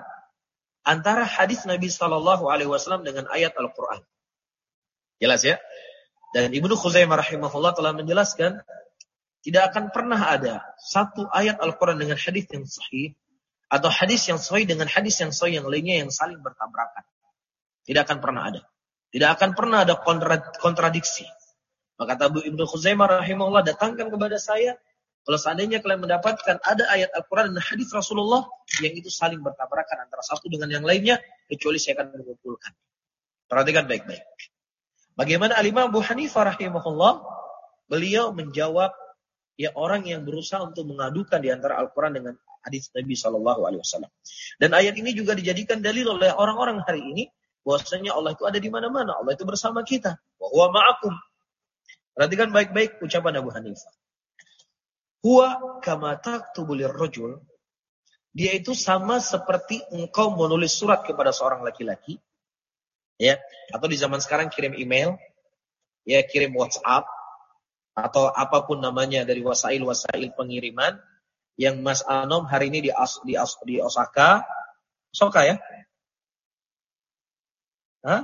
antara hadis Nabi sallallahu alaihi wasallam dengan ayat Al-Qur'an. Jelas ya? Dan Ibnu Khuzaimah rahimahullah telah menjelaskan, tidak akan pernah ada satu ayat Al-Quran dengan hadis yang sahih, atau hadis yang sahih dengan hadis yang sahih yang lainnya yang saling bertabrakan. Tidak akan pernah ada. Tidak akan pernah ada kontradiksi. Maka kata Ibnu Khuzaimah rahimahullah, datangkan kepada saya, kalau seandainya kalian mendapatkan ada ayat Al-Quran dan hadis Rasulullah yang itu saling bertabrakan antara satu dengan yang lainnya, kecuali saya akan mengumpulkan. Perhatikan baik-baik. Bagaimana Al-Imam Abu Hanifah rahimahullah, beliau menjawab ya orang yang berusaha untuk mengadukan di antara Al-Quran dengan hadis Nabi shallallahu alaihi wasallam. Dan ayat ini juga dijadikan dalil oleh orang-orang hari ini, bahwasanya Allah itu ada di mana-mana. Allah itu bersama kita. Wa huwa ma'akum. Perhatikan baik-baik ucapan Abu Hanifah. Huwa kama taktubu lirrajul. Dia itu sama seperti engkau menulis surat kepada seorang laki-laki. Ya, atau di zaman sekarang kirim email, ya kirim WhatsApp, atau apapun namanya dari wasail-wasail pengiriman, yang Mas Anom hari ini di, As, di, As, di Osaka, Osaka ya? Hah?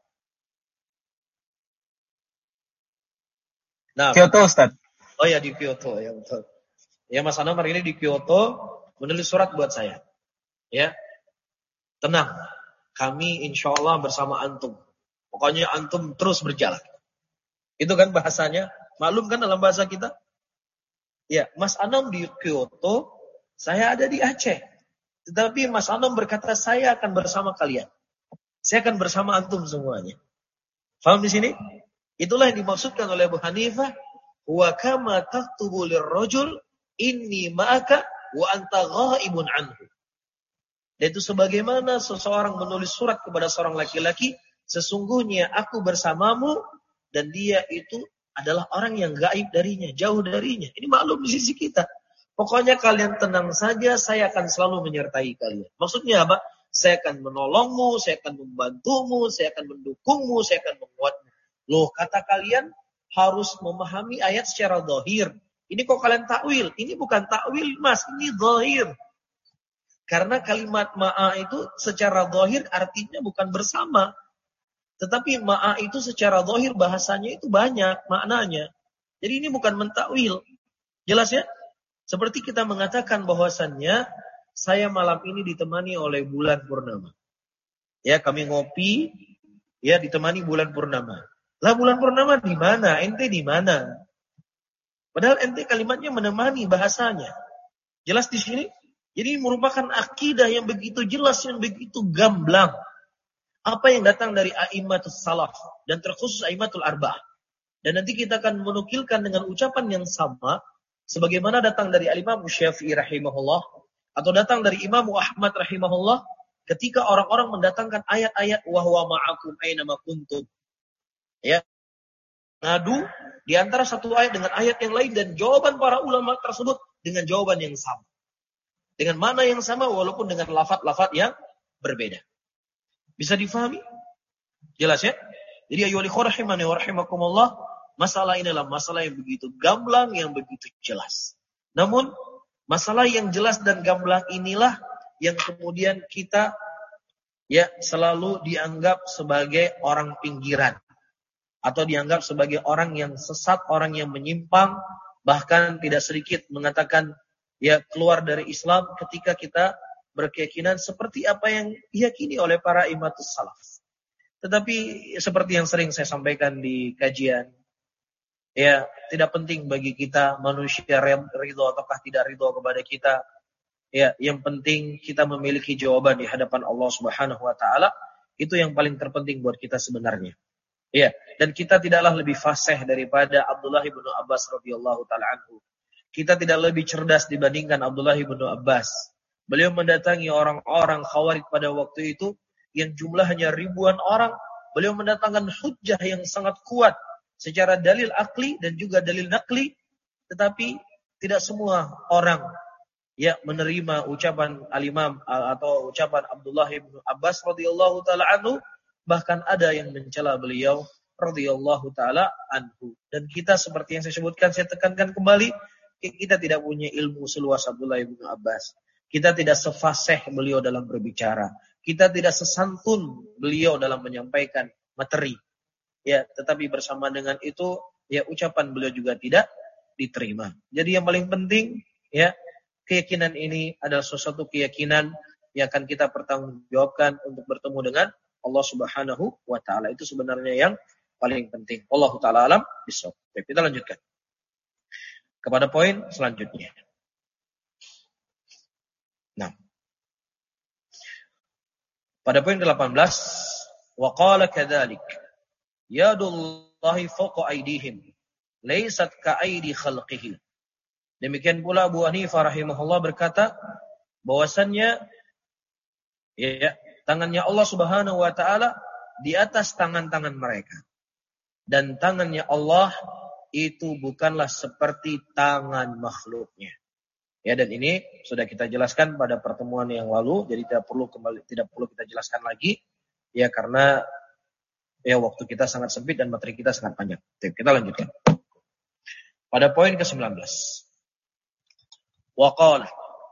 Nah, Kyoto Ustaz. Oh ya di Kyoto, ya betul. Ya Mas Anom hari ini di Kyoto menulis surat buat saya. Ya, tenang. Kami insya Allah bersama antum. Pokoknya antum terus berjalan. Itu kan bahasanya. Maklum kan dalam bahasa kita? Ya, Mas Anom di Kyoto, saya ada di Aceh. Tetapi Mas Anom berkata, saya akan bersama kalian. Saya akan bersama antum semuanya. Faham di sini? Itulah yang dimaksudkan oleh Abu Hanifah. Wa kama taktubu lirrajul inni ma'aka wa anta ghaibun anhu. Yaitu sebagaimana seseorang menulis surat kepada seorang laki-laki, sesungguhnya aku bersamamu dan dia itu adalah orang yang gaib darinya, jauh darinya. Ini maklum di sisi kita. Pokoknya kalian tenang saja, saya akan selalu menyertai kalian. Maksudnya apa? Saya akan menolongmu, saya akan membantumu, saya akan mendukungmu, saya akan menguatmu. Loh, kata kalian harus memahami ayat secara zahir. Ini kok kalian takwil? Ini bukan takwil, Mas, ini zahir. Karena kalimat ma'a itu secara zahir artinya bukan bersama. Tetapi ma'a itu secara zahir bahasanya itu banyak maknanya. Jadi ini bukan mentakwil. Jelas ya? Seperti kita mengatakan bahwasannya saya malam ini ditemani oleh bulan purnama. Ya, kami ngopi ya ditemani bulan purnama. Lah bulan purnama di mana? Ente di mana? Padahal ente kalimatnya menemani bahasanya. Jelas di sini? Jadi merupakan akidah yang begitu jelas, yang begitu gamblang. Apa yang datang dari a'immatus salaf dan terkhusus a'immatul arba'ah. Dan nanti kita akan menukilkan dengan ucapan yang sama sebagaimana datang dari Al-Imam Syafi'i rahimahullah atau datang dari Imam Ahmad rahimahullah ketika orang-orang mendatangkan ayat-ayat wa huwa ma'akum aina ma kuntum. Ya. Ngadu di antara satu ayat dengan ayat yang lain dan jawaban para ulama tersebut dengan jawaban yang sama. Dengan mana yang sama walaupun dengan lafaz-lafaz yang berbeda. Bisa difahami? Jelas ya? Jadi ayyuhal ikhwah rahimani wa rahimakumullah, masalah ini adalah masalah yang begitu gamblang, yang begitu jelas. Namun masalah yang jelas dan gamblang inilah yang kemudian kita ya selalu dianggap sebagai orang pinggiran atau dianggap sebagai orang yang sesat, orang yang menyimpang, bahkan tidak sedikit mengatakan ya keluar dari Islam ketika kita berkeyakinan seperti apa yang diyakini oleh para imatus salaf. Tetapi seperti yang sering saya sampaikan di kajian, ya tidak penting bagi kita manusia ridho ataukah tidak ridho kepada kita. Ya, yang penting kita memiliki jawaban di hadapan Allah Subhanahu wa taala. Itu yang paling terpenting buat kita sebenarnya. Ya, dan kita tidaklah lebih fasih daripada Abdullah bin Abbas radhiyallahu taala anhu. Kita tidak lebih cerdas dibandingkan Abdullah bin Abbas. Beliau mendatangi orang-orang Khawarij pada waktu itu yang jumlahnya ribuan orang. Beliau mendatangkan hujjah yang sangat kuat secara dalil akli dan juga dalil nakli. Tetapi tidak semua orang ya menerima ucapan al-Imam atau ucapan Abdullah bin Abbas radhiyallahu taala anhu. Bahkan ada yang mencela beliau radhiyallahu taala anhu. Dan kita seperti yang saya sebutkan, saya tekankan kembali, kita tidak punya ilmu seluas Abdullah bin Abbas. Kita tidak sefasih beliau dalam berbicara. Kita tidak sesantun beliau dalam menyampaikan materi. ya, tetapi bersama dengan itu ya ucapan beliau juga tidak diterima. Jadi yang paling penting ya, keyakinan ini adalah sesuatu keyakinan yang akan kita pertanggungjawabkan untuk bertemu dengan Allah Subhanahu wa taala. Itu sebenarnya yang paling penting. Wallahu taala alam bisawab. Baik, kita lanjutkan kepada poin selanjutnya. Nah, pada poin ke delapan belas, wa qala kadzalik yadullahi fawqa aydihim laysat ka aydi khalqihi. Demikian pula Abu Hanifah rahimahullah berkata bahwasannya ya, tangannya Allah Subhanahu wa taala di atas tangan-tangan mereka. Dan tangannya Allah itu bukanlah seperti tangan makhluknya. Ya, dan ini sudah kita jelaskan pada pertemuan yang lalu, jadi tidak perlu kembali tidak perlu kita jelaskan lagi ya, karena ya waktu kita sangat sempit dan materi kita sangat panjang. Oke, kita lanjutkan. Pada poin ke sembilan belas. Wa qala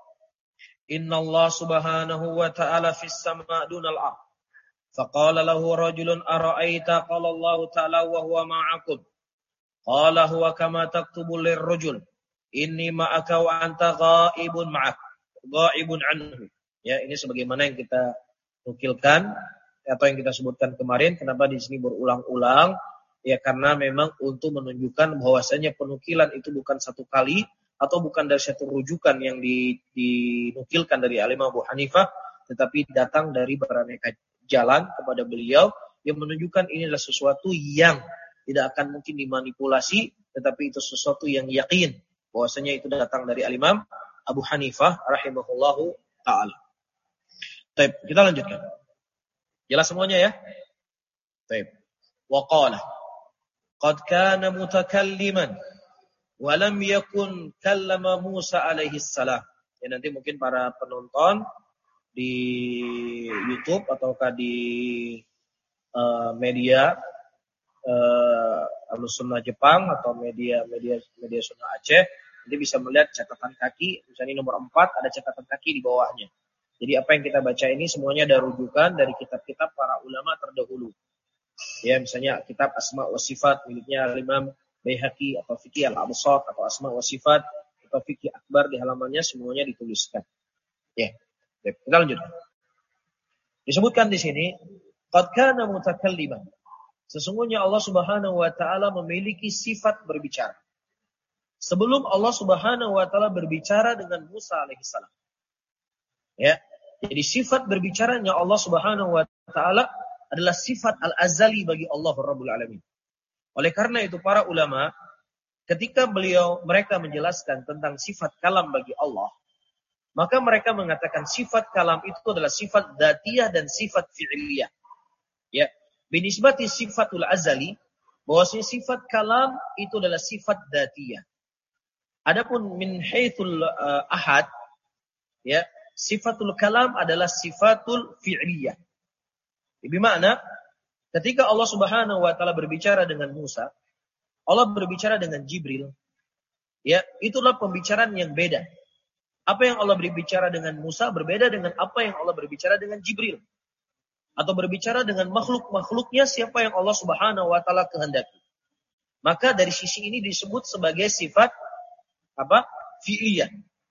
Inna Allah subhanahu wa ta'ala fis sama' dunal ard. Faqala lahu rajulun ara'aita qala Allah ta'ala wa huwa ma'akum. Qala huwa kama taktubu lirrajul. Inni ma'aka wa anta ghaibun ma'ak. Ghaibun anhu. Ya, ini sebagaimana yang kita nukilkan atau yang kita sebutkan kemarin. Kenapa di sini berulang-ulang? Ya, karena memang untuk menunjukkan bahwasanya penukilan itu bukan satu kali atau bukan dari satu rujukan yang dinukilkan dari Imam Abu Hanifah, tetapi datang dari beraneka jalan kepada beliau yang menunjukkan ini adalah sesuatu yang tidak akan mungkin dimanipulasi, tetapi itu sesuatu yang yakin bahwasanya itu datang dari Imam Abu Hanifah rahimahullahu taala. Baik, kita lanjutkan. Jelas semuanya ya? Baik. Wa qala qad kana mutakalliman wa lam yakun kallama Musa alaihi salam. Ya, nanti mungkin para penonton di YouTube ataukah di uh, media uh, Ahlussunnah Jepang atau media media media Sunnah Aceh, nanti bisa melihat catatan kaki, misalnya nomor empat ada catatan kaki di bawahnya. Jadi apa yang kita baca ini semuanya ada rujukan dari kitab-kitab para ulama terdahulu. Ya, misalnya kitab Asma wa Sifat miliknya Imam Baihaqi atau Fiqih Al-Absat atau Asma wa Sifat atau Fiqih Akbar, di halamannya semuanya dituliskan. Ya. Kita lanjutkan. Disebutkan di sini qad kana mutakalliman. Sesungguhnya Allah Subhanahu wa taala memiliki sifat berbicara. Sebelum Allah Subhanahu wa taala berbicara dengan Musa alaihi salam. Ya. Jadi sifat berbicaranya Allah Subhanahu wa taala adalah sifat al-azali bagi Allah Rabbul Alamin. Oleh karena itu para ulama ketika beliau mereka menjelaskan tentang sifat kalam bagi Allah, maka mereka mengatakan sifat kalam itu adalah sifat dzatiyah dan sifat fi'liyah. Ya, binisbati sifatul azali, bahwasanya sifat kalam itu adalah sifat dzatiyah. Adapun min haitsul uh, ahad, ya, sifatul kalam adalah sifatul fi'liyah. Bermakna ketika Allah Subhanahu wa taala berbicara dengan Musa, Allah berbicara dengan Jibril, ya, itulah pembicaraan yang beda. Apa yang Allah berbicara dengan Musa berbeda dengan apa yang Allah berbicara dengan Jibril. Atau berbicara dengan makhluk-makhluknya siapa yang Allah Subhanahu wa taala kehendaki. Maka dari sisi ini disebut sebagai sifat apa? Fi'liyah.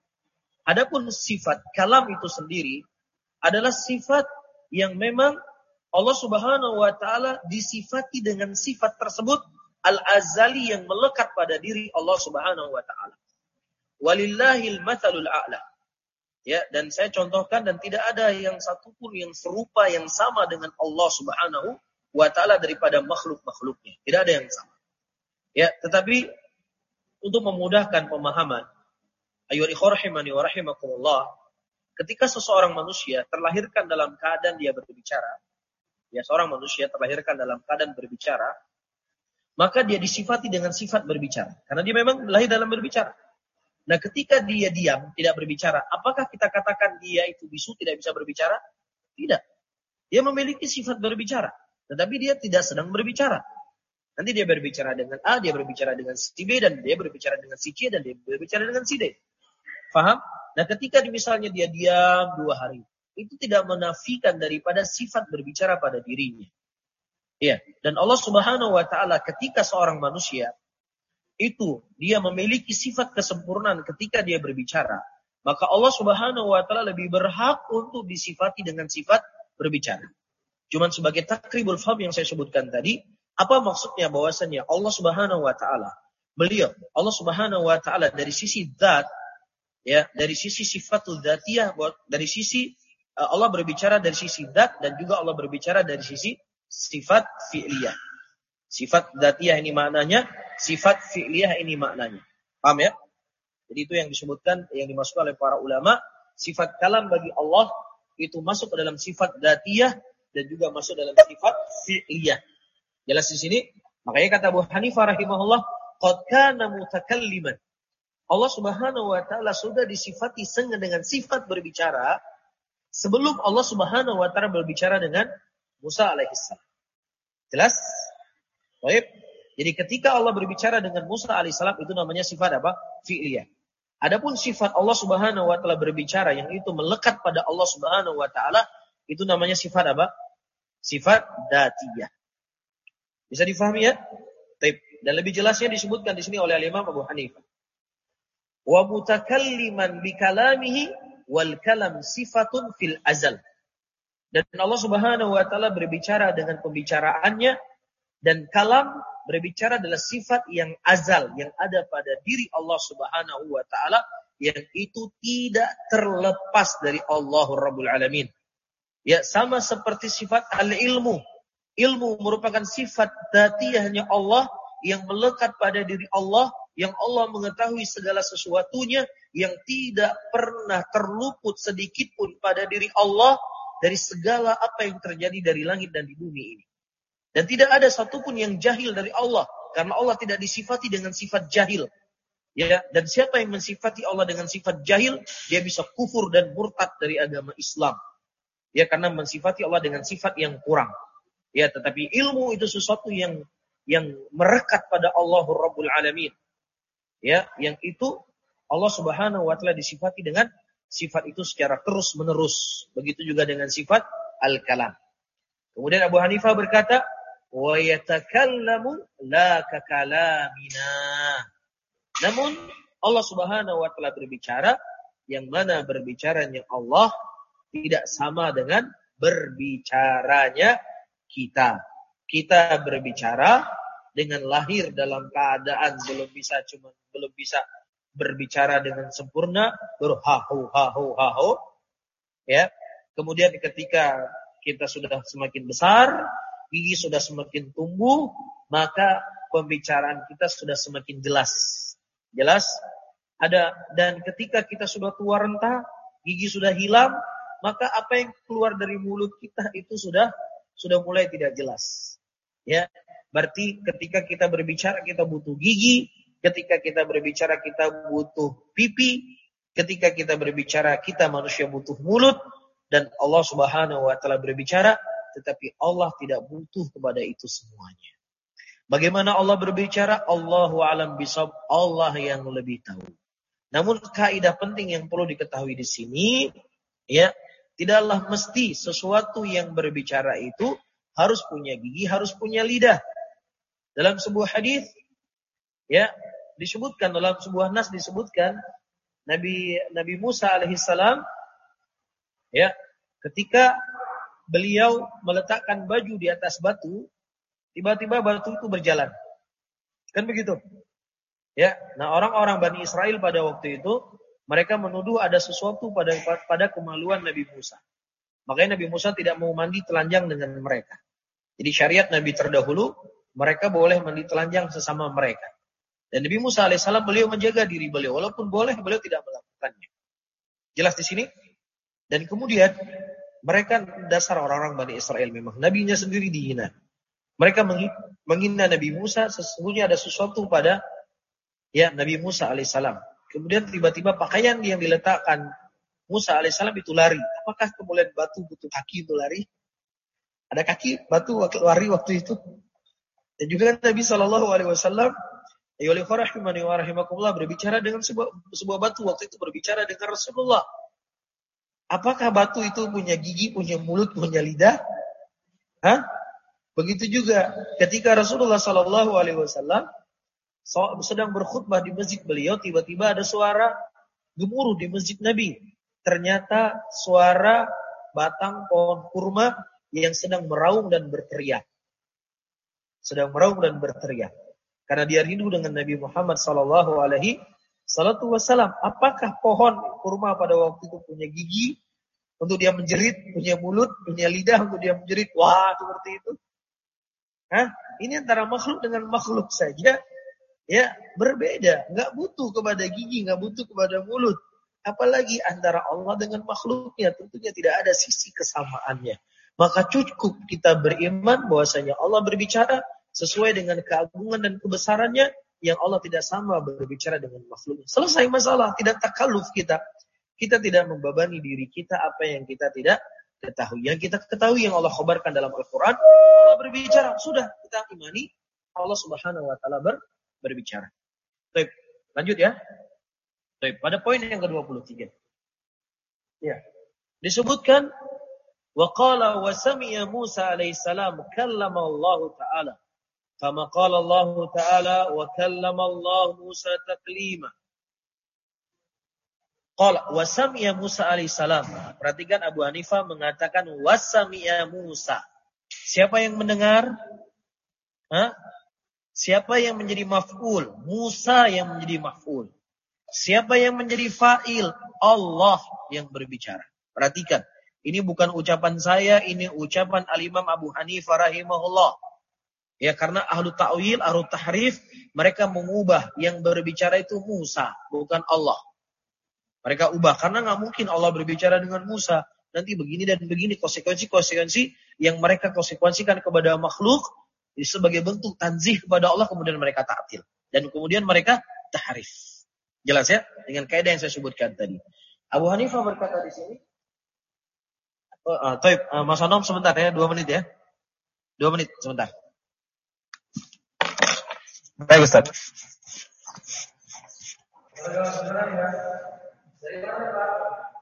Adapun sifat kalam itu sendiri adalah sifat yang memang Allah Subhanahu wa taala disifati dengan sifat tersebut al-azali yang melekat pada diri Allah Subhanahu wa taala. Walillahil matsalul a'la. Ya, dan saya contohkan dan tidak ada yang satupun yang serupa yang sama dengan Allah Subhanahu wa taala daripada makhluk-makhluknya. Tidak ada yang sama. Ya, tetapi untuk memudahkan pemahaman, ayo rahimani wa rahimakumullah, ketika seseorang manusia terlahirkan dalam keadaan dia berbicara, ya, seorang manusia terlahirkan dalam keadaan berbicara, maka dia disifati dengan sifat berbicara. Karena dia memang lahir dalam berbicara. Nah, ketika dia diam, tidak berbicara, apakah kita katakan dia itu bisu, tidak bisa berbicara? Tidak. Dia memiliki sifat berbicara, tetapi dia tidak sedang berbicara. Nanti dia berbicara dengan A, dia berbicara dengan si B, dan dia berbicara dengan si C, dan dia berbicara dengan si D. Faham? Nah, ketika misalnya dia diam dua hari, itu tidak menafikan daripada sifat berbicara pada dirinya. Iya, dan Allah Subhanahu wa taala ketika seorang manusia itu dia memiliki sifat kesempurnaan ketika dia berbicara, maka Allah Subhanahu wa taala lebih berhak untuk disifati dengan sifat berbicara. Cuman sebagai takribul faham yang saya sebutkan tadi, apa maksudnya bahwasanya Allah Subhanahu wa taala, beliau Allah Subhanahu wa taala dari sisi zat, ya, dari sisi sifatul dzatiyah, dari sisi uh, Allah berbicara dari sisi zat dan juga Allah berbicara dari sisi sifat fi'liyah. Sifat dzatiyah ini maknanya, sifat fi'liyah ini maknanya. Paham ya? Jadi itu yang disebutkan, yang dimaksudkan oleh para ulama, sifat kalam bagi Allah itu masuk ke dalam sifat dzatiyah dan juga masuk dalam sifat fi'liyah. Jelas di sini? Makanya kata Abu Hanifah rahimahullah, qad kana mutakalliman. Allah Subhanahu wa taala sudah disifati dengan sifat berbicara sebelum Allah Subhanahu wa taala berbicara dengan Musa alaihissalam. Jelas? Baik. Jadi ketika Allah berbicara dengan Musa alaihissalam itu namanya sifat apa? Fi'liyah. Adapun sifat Allah Subhanahu wa taala berbicara yang itu melekat pada Allah Subhanahu wa taala itu namanya sifat apa? Sifat dzatiyah. Bisa difahami ya? Baik. Dan lebih jelasnya disebutkan di sini oleh Imam Abu Hanifah. Wa mutakalliman bi kalamihi wal kalam sifatun fil azal. Dan Allah Subhanahu wa taala berbicara dengan pembicaraannya dan kalam berbicara adalah sifat yang azal yang ada pada diri Allah Subhanahu wa taala yang itu tidak terlepas dari Allah Rabbul Alamin. Ya, sama seperti sifat al-ilmu. Ilmu merupakan sifat dzatiyahnya Allah yang melekat pada diri Allah, yang Allah mengetahui segala sesuatunya, yang tidak pernah terluput sedikit pun pada diri Allah dari segala apa yang terjadi dari langit dan di bumi ini. Dan tidak ada satupun yang jahil dari Allah, karena Allah tidak disifati dengan sifat jahil. Ya, dan siapa yang mensifati Allah dengan sifat jahil, dia bisa kufur dan murtad dari agama Islam. Ya, karena mensifati Allah dengan sifat yang kurang. Ya, tetapi ilmu itu sesuatu yang yang merekat pada Allahur Rabbul Alamin. Ya, yang itu Allah Subhanahu wa taala disifati dengan sifat itu secara terus-menerus. Begitu juga dengan sifat al-kalam. Kemudian Abu Hanifah berkata, wa yatakallamu la kakalamina. Namun Allah Subhanahu wa taala berbicara yang mana berbicaranya Allah tidak sama dengan berbicaranya kita. Kita berbicara dengan lahir dalam keadaan belum bisa cuma belum bisa berbicara dengan sempurna, berhahu hahu hahu, ya. Kemudian ketika kita sudah semakin besar, gigi sudah semakin tumbuh, maka pembicaraan kita sudah semakin jelas. Jelas? Ada, dan ketika kita sudah tua renta, gigi sudah hilang, maka apa yang keluar dari mulut kita itu sudah sudah mulai tidak jelas. Ya, berarti ketika kita berbicara kita butuh gigi. Ketika kita berbicara kita butuh pipi, ketika kita berbicara kita manusia butuh mulut, dan Allah Subhanahu wa taala berbicara, tetapi Allah tidak butuh kepada itu semuanya. Bagaimana Allah berbicara? Allahu a'lam bishawab, Allah yang lebih tahu. Namun kaidah penting yang perlu diketahui di sini, ya, tidaklah mesti sesuatu yang berbicara itu harus punya gigi, harus punya lidah. Dalam sebuah hadis, ya, disebutkan dalam sebuah nas disebutkan Nabi Nabi Musa alaihissalam, ya, ketika beliau meletakkan baju di atas batu, tiba-tiba batu itu berjalan. Kan begitu? Ya, nah orang-orang Bani Israel pada waktu itu mereka menuduh ada sesuatu pada pada kemaluan Nabi Musa. Makanya Nabi Musa tidak mau mandi telanjang dengan mereka. Jadi syariat Nabi terdahulu, mereka boleh mandi telanjang sesama mereka. Dan Nabi Musa alaihissalam beliau menjaga diri beliau. Walaupun boleh, beliau tidak melakukannya. Jelas di sini? Dan kemudian, mereka dasar orang-orang Bani Israel memang. Nabinya sendiri dihina. Mereka menghina Nabi Musa, sesungguhnya ada sesuatu pada ya Nabi Musa alaihissalam. Kemudian tiba-tiba pakaian yang diletakkan Musa alaihissalam itu lari. Apakah kemudian batu butuh kaki untuk lari? Ada kaki batu lari waktu itu. Dan juga Nabi shallallahu alaihi wasallam ayyuhal rahimani wa rahimakumullah berbicara dengan sebuah, sebuah batu waktu itu berbicara dengan Rasulullah. Apakah batu itu punya gigi, punya mulut, punya lidah? Hah? Begitu juga ketika Rasulullah Shallallahu Alaihi Wasallam sedang berkhutbah di masjid beliau, tiba-tiba ada suara gemuruh di masjid Nabi. Ternyata suara batang pohon kurma yang sedang meraung dan berteriak. Sedang meraung dan berteriak. Karena dia rindu dengan Nabi Muhammad Sallallahu Alaihi Wasallam. Apakah pohon kurma pada waktu itu punya gigi untuk dia menjerit, punya mulut, punya lidah untuk dia menjerit? Wah, seperti itu. Hah? Ini antara makhluk dengan makhluk saja, ya berbeda. Nggak butuh kepada gigi, nggak butuh kepada mulut. Apalagi antara Allah dengan makhluknya, tentunya tidak ada sisi kesamaannya. Maka cukup kita beriman bahwasanya Allah berbicara sesuai dengan keagungan dan kebesarannya, yang Allah tidak sama berbicara dengan makhluknya. Selesai masalah, tidak takalluf kita. Kita tidak membebani diri kita apa yang kita tidak ketahui. Yang kita ketahui yang Allah khabarkan dalam Al-Quran, Allah berbicara. Sudah, kita imani Allah Subhanahu Wa Taala ber, berbicara. Baik, lanjut ya. Baik, pada poin yang ke dua puluh tiga. Ya. Disebutkan wa qala wa sami'a Musa alaihi salam kallama Allah taala. Kama qala Allah taala wa kallama Allah Musa taklima. Qala wa sami'a Musa alaihi salam. Perhatikan Abu Hanifah mengatakan wa sami'a Musa. Siapa yang mendengar? Hah? Siapa yang menjadi maf'ul? Musa yang menjadi maf'ul. Siapa yang menjadi fa'il? Allah yang berbicara. Perhatikan, ini bukan ucapan saya, ini ucapan Al-Imam Abu Hanifah rahimahullah. Ya, karena ahlu ta'wil, ahlu tahrif, mereka mengubah yang berbicara itu Musa, bukan Allah. Mereka ubah, karena nggak mungkin Allah berbicara dengan Musa. Nanti begini dan begini, konsekuensi-konsekuensi yang mereka konsekuensikan kepada makhluk, sebagai bentuk tanzih kepada Allah, kemudian mereka ta'til. Dan kemudian mereka tahrif. Jelas ya? Dengan kaidah yang saya sebutkan tadi. Abu Hanifah berkata di sini. Oh, uh, Taib, uh, Mas Anom sebentar ya, dua menit ya. Dua menit, sebentar. Baik Ustaz. Dari mana Pak?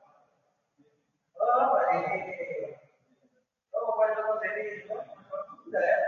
Oh, Pak Dini. Oh, Pak Dini. Sudah ya?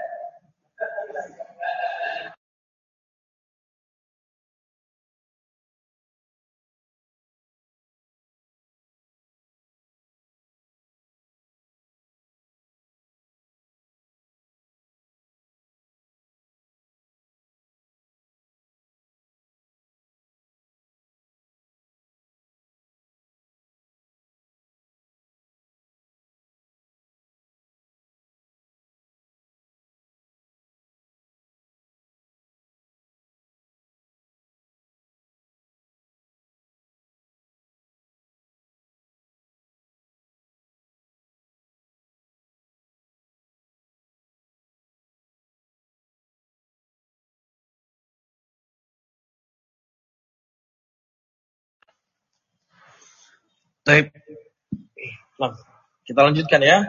Baik. Nah, kita lanjutkan ya.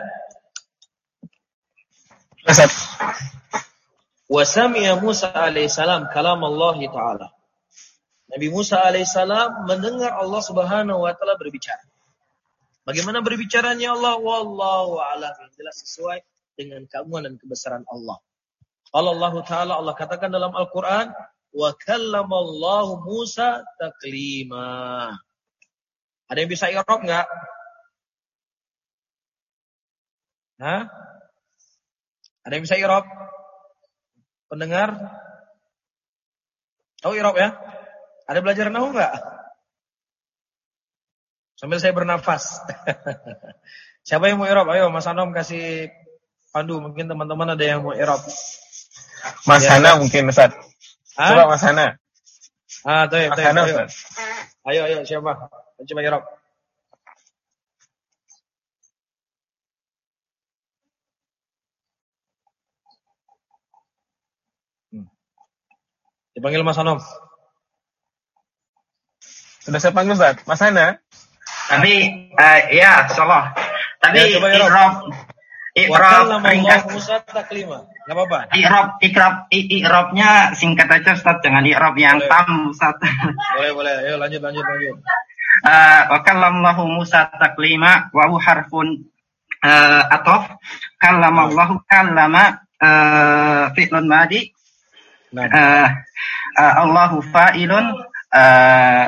Ustaz. Wa sami'a Musa alaihissalam kalam Allah Ta'ala. Nabi Musa alaihissalam mendengar Allah Subhanahu wa taala berbicara. Bagaimana berbicaranya Allah? Wallahu a'lam. Jelas sesuai dengan keagungan dan kebesaran Allah. Allah Allah Ta'ala, Allah katakan dalam Al-Quran, wa kallamallahu Musa taklima. Ada yang bisa i'rab enggak? Hah? Ada yang bisa i'rab? Pendengar? Tahu i'rab ya? Ada belajar nahwu enggak? Sambil saya bernafas. Siapa yang mau i'rab? Ayo Mas Anom kasih pandu, mungkin teman-teman ada yang mau i'rab. Mas ya, Hana mungkin Ustaz. Hah? Coba Mas Hana. Ah, tuh, Mas tuh, Hana, ayo. Ustaz. Ayo, ayo, siapa? Coba i'rab. Hmm. Dipanggil Mas Anom. Sudah saya panggil Ustaz. Mas Hana. Tapi uh, ya, insyaallah. Tapi ya, i'rab i'rab ringkas Musa taklima. Enggak apa-apa. I'rab i'rab i'rabnya singkat aja Ustaz, jangan i'rab yang tam Ustaz. Boleh, boleh. Ayo lanjut lanjut lanjut. Uh, wa kallallahu Musa taklima wa huwa harfun uh, ataf kallamallahu kallama uh, fi'lun madi. Nah, uh, uh, Allahu fa'ilun uh,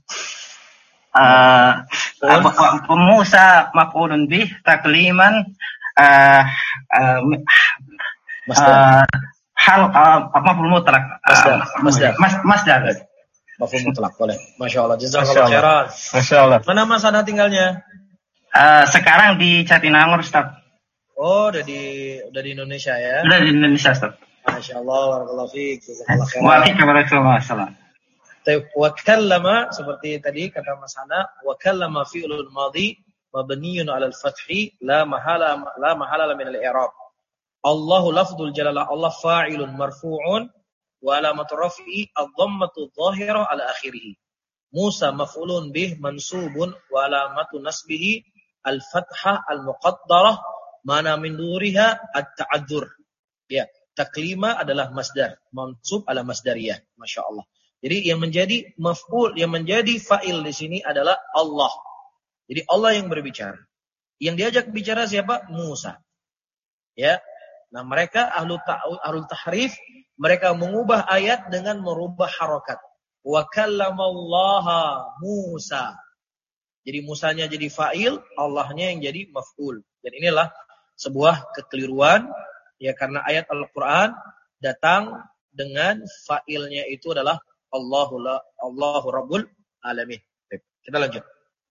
uh, uh, Musa maf'ulun bih takliman uh, uh, masdar. uh, hal uh, maf'ul mutlaq Masdar. uh, Masdar. mas, masdar Mafhum mutlak, boleh. Masya Allah. Masya Jazakallah Allah. khairan. Masya Allah. Mana Mas Ana tinggalnya? uh, sekarang di Jatinangor, Ustaz. Oh, udah di udah di Indonesia ya? Udah di Indonesia, Ustaz. Masya Allah. Barakallahu fiik. Jazakallah khairan. Waalaikumsalam. Wa kallama, seperti tadi kata Mas Ana, wa kallama fi'lul madhi mabniyun 'ala al-fathi la mahala la mahala min al-i'rab. Allahu lafdzul jalalah, Allah fa'ilun marfu'un wa alamatu raf'i ad-dhammatu adh-dhahira 'ala akhirih. Musa maf'ulun bih mansubun wa alamatu nasbihi al-fathah al-muqaddarah mana min duriha at-ta'adzur. Ya, taklima adalah masdar, mansub ala masdariyah. Masya Allah. Jadi yang menjadi maf'ul, yang menjadi fa'il di sini adalah Allah. Jadi Allah yang berbicara. Yang diajak bicara siapa? Musa. Ya. Nah, mereka ahlu ta'awud, ahlu tahrif, mereka mengubah ayat dengan merubah harakat. Wa kallamallaha Musa. Jadi Musanya jadi fa'il, Allahnya yang jadi maf'ul. Dan inilah sebuah kekeliruan, ya, karena ayat Al-Quran datang dengan fa'ilnya itu adalah Allahu la, Allahu Rabbul Alamin. Kita lanjut.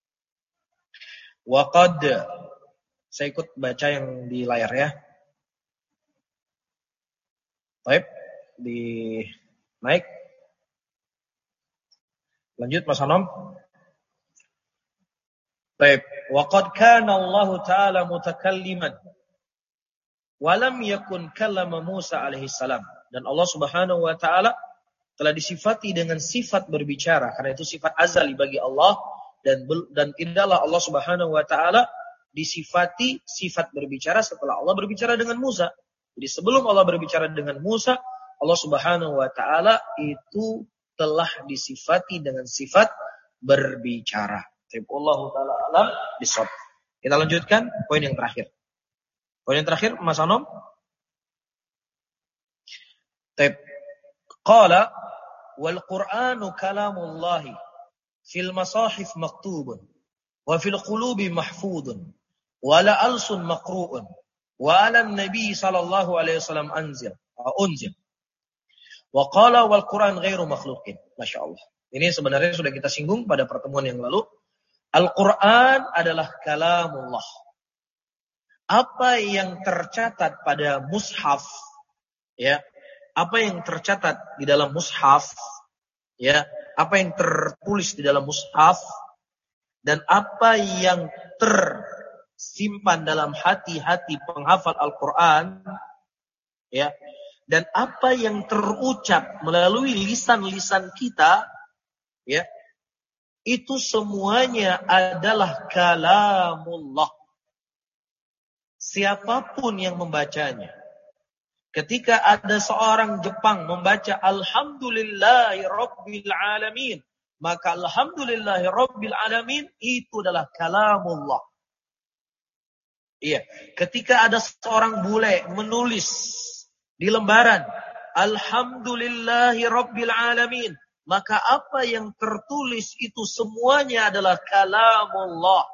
Wa qad, saya ikut baca yang di layar ya. Baik, di naik. Lanjut Mas Hanom. Baik, wa qad kana Allah Ta'ala mutakalliman wa lam yakun kallama Musa alaihi salam. Dan Allah Subhanahu wa taala telah disifati dengan sifat berbicara, karena itu sifat azali bagi Allah, dan dan tidaklah Allah Subhanahu wa taala disifati sifat berbicara setelah Allah berbicara dengan Musa. Jadi sebelum Allah berbicara dengan Musa, Allah Subhanahu wa taala itu telah disifati dengan sifat berbicara. Allahu taala alam bisawab. Kita lanjutkan poin yang terakhir. Poin yang terakhir Mas Anom. Taib. Qala wal Qur'anu kalamullahi fil masahif maktubun wa fil qulubi mahfudun wa la alsun maqru'un wa ala nabi sallallahu alaihi wasallam anzil unzil wa qala wal Qur'an ghairu makhluqin. Masyaallah. Ini sebenarnya sudah kita singgung pada pertemuan yang lalu. Al-Quran adalah kalamullah. Apa yang tercatat pada mushaf, ya, apa yang tercatat di dalam mushaf, ya, apa yang tertulis di dalam mushaf, dan apa yang tersimpan dalam hati-hati penghafal Al-Quran, ya, dan apa yang terucap melalui lisan-lisan kita, ya, itu semuanya adalah kalamullah. Siapapun yang membacanya. Ketika ada seorang Jepang membaca Alhamdulillahi Rabbil Alamin, maka Alhamdulillahi Rabbil Alamin itu adalah kalamullah. Iya. Ketika ada seorang bule menulis di lembaran Alhamdulillahi Rabbil Alamin, maka apa yang tertulis itu semuanya adalah kalamullah.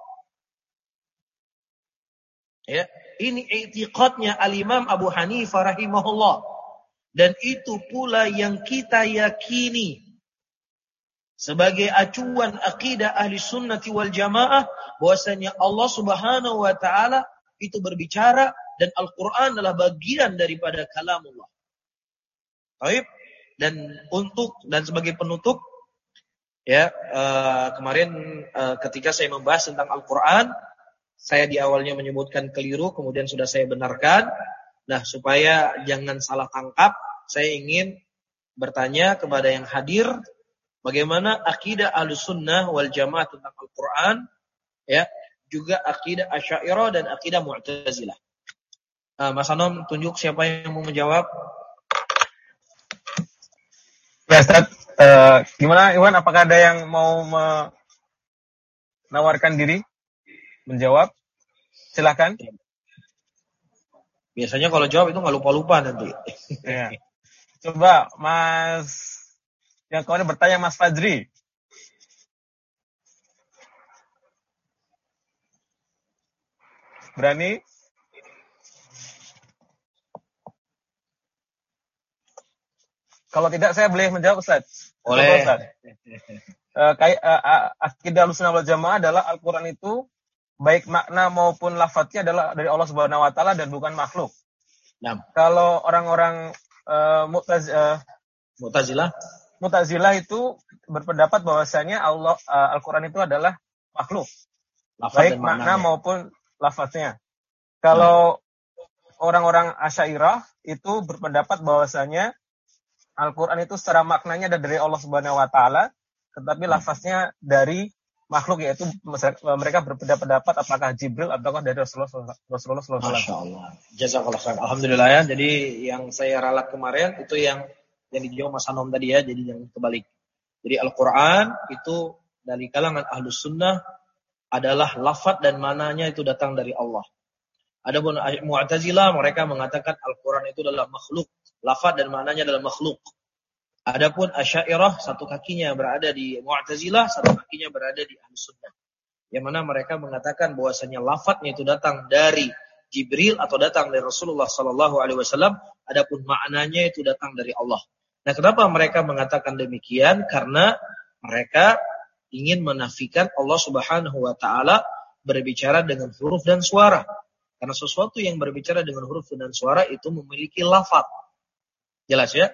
Ya, ini i'tiqadnya Al-Imam Abu Hanifah rahimahullah. Dan itu pula yang kita yakini sebagai acuan akidah ahli sunnati wal jamaah, bahwasanya Allah Subhanahu wa taala itu berbicara dan Al-Quran adalah bagian daripada kalamullah. Baik. Dan untuk dan sebagai penutup, ya, uh, kemarin uh, ketika saya membahas tentang Al-Quran, saya di awalnya menyebutkan keliru, kemudian sudah saya benarkan. Nah, supaya jangan salah tangkap, saya ingin bertanya kepada yang hadir, bagaimana akidah Ahlussunnah wal Jamaah tentang Al-Quran, ya, juga akidah Asy'ariyah dan akidah Mu'tazilah. Uh, Mas Anom, tunjuk siapa yang mau menjawab. Ya Ustaz, uh, gimana Iwan? Apakah ada yang mau menawarkan diri menjawab? Silakan. Biasanya kalau jawab itu nggak lupa-lupa nanti. Ya. Coba Mas yang kemarin bertanya Mas Fajri. Berani? Kalau tidak saya boleh menjawab Ustaz. Boleh. Ustaz. Uh, kayak uh, akidah Ahlussunnah wal Jamaah adalah Al-Qur'an itu baik makna maupun lafadznya adalah dari Allah Subhanahu wa taala dan bukan makhluk. Nah. Kalau orang-orang uh, Mu'taz, uh, Mu'tazilah Mu'tazilah itu berpendapat bahwasanya Allah uh, Al-Qur'an itu adalah makhluk. Lafaz baik makna maupun lafadznya. Kalau nah. orang-orang Asy'ariyah itu berpendapat bahwasanya Al-Qur'an itu secara maknanya dari Allah Subhanahu wa taala, tetapi lafaznya dari makhluk, yaitu mereka berpendapat apakah Jibril ataukah dari Rasulullah Rasulullah sallallahu alaihi wasallam. Masyaallah. Jazakallah khair. Alhamdulillah ya. Jadi yang saya ralat kemarin itu yang yang dijawab Mas Hanom tadi ya, jadi yang kebalik. Jadi Al-Qur'an itu dari kalangan Ahlus Sunnah adalah lafaz dan mananya itu datang dari Allah. Adapun Mu'tazilah mereka mengatakan Al-Qur'an itu adalah makhluk, lafaz dan mananya adalah makhluk. Adapun Asy'ariyah satu kakinya berada di Mu'tazilah, satu kakinya berada di Ahlus Sunnah. Yang mana mereka mengatakan bahwasanya lafadznya itu datang dari Jibril atau datang dari Rasulullah sallallahu alaihi wasallam, adapun maknanya itu datang dari Allah. Nah, kenapa mereka mengatakan demikian? Karena mereka ingin menafikan Allah Subhanahu wa taala berbicara dengan huruf dan suara. Karena sesuatu yang berbicara dengan huruf dan suara itu memiliki lafaz. Jelas ya?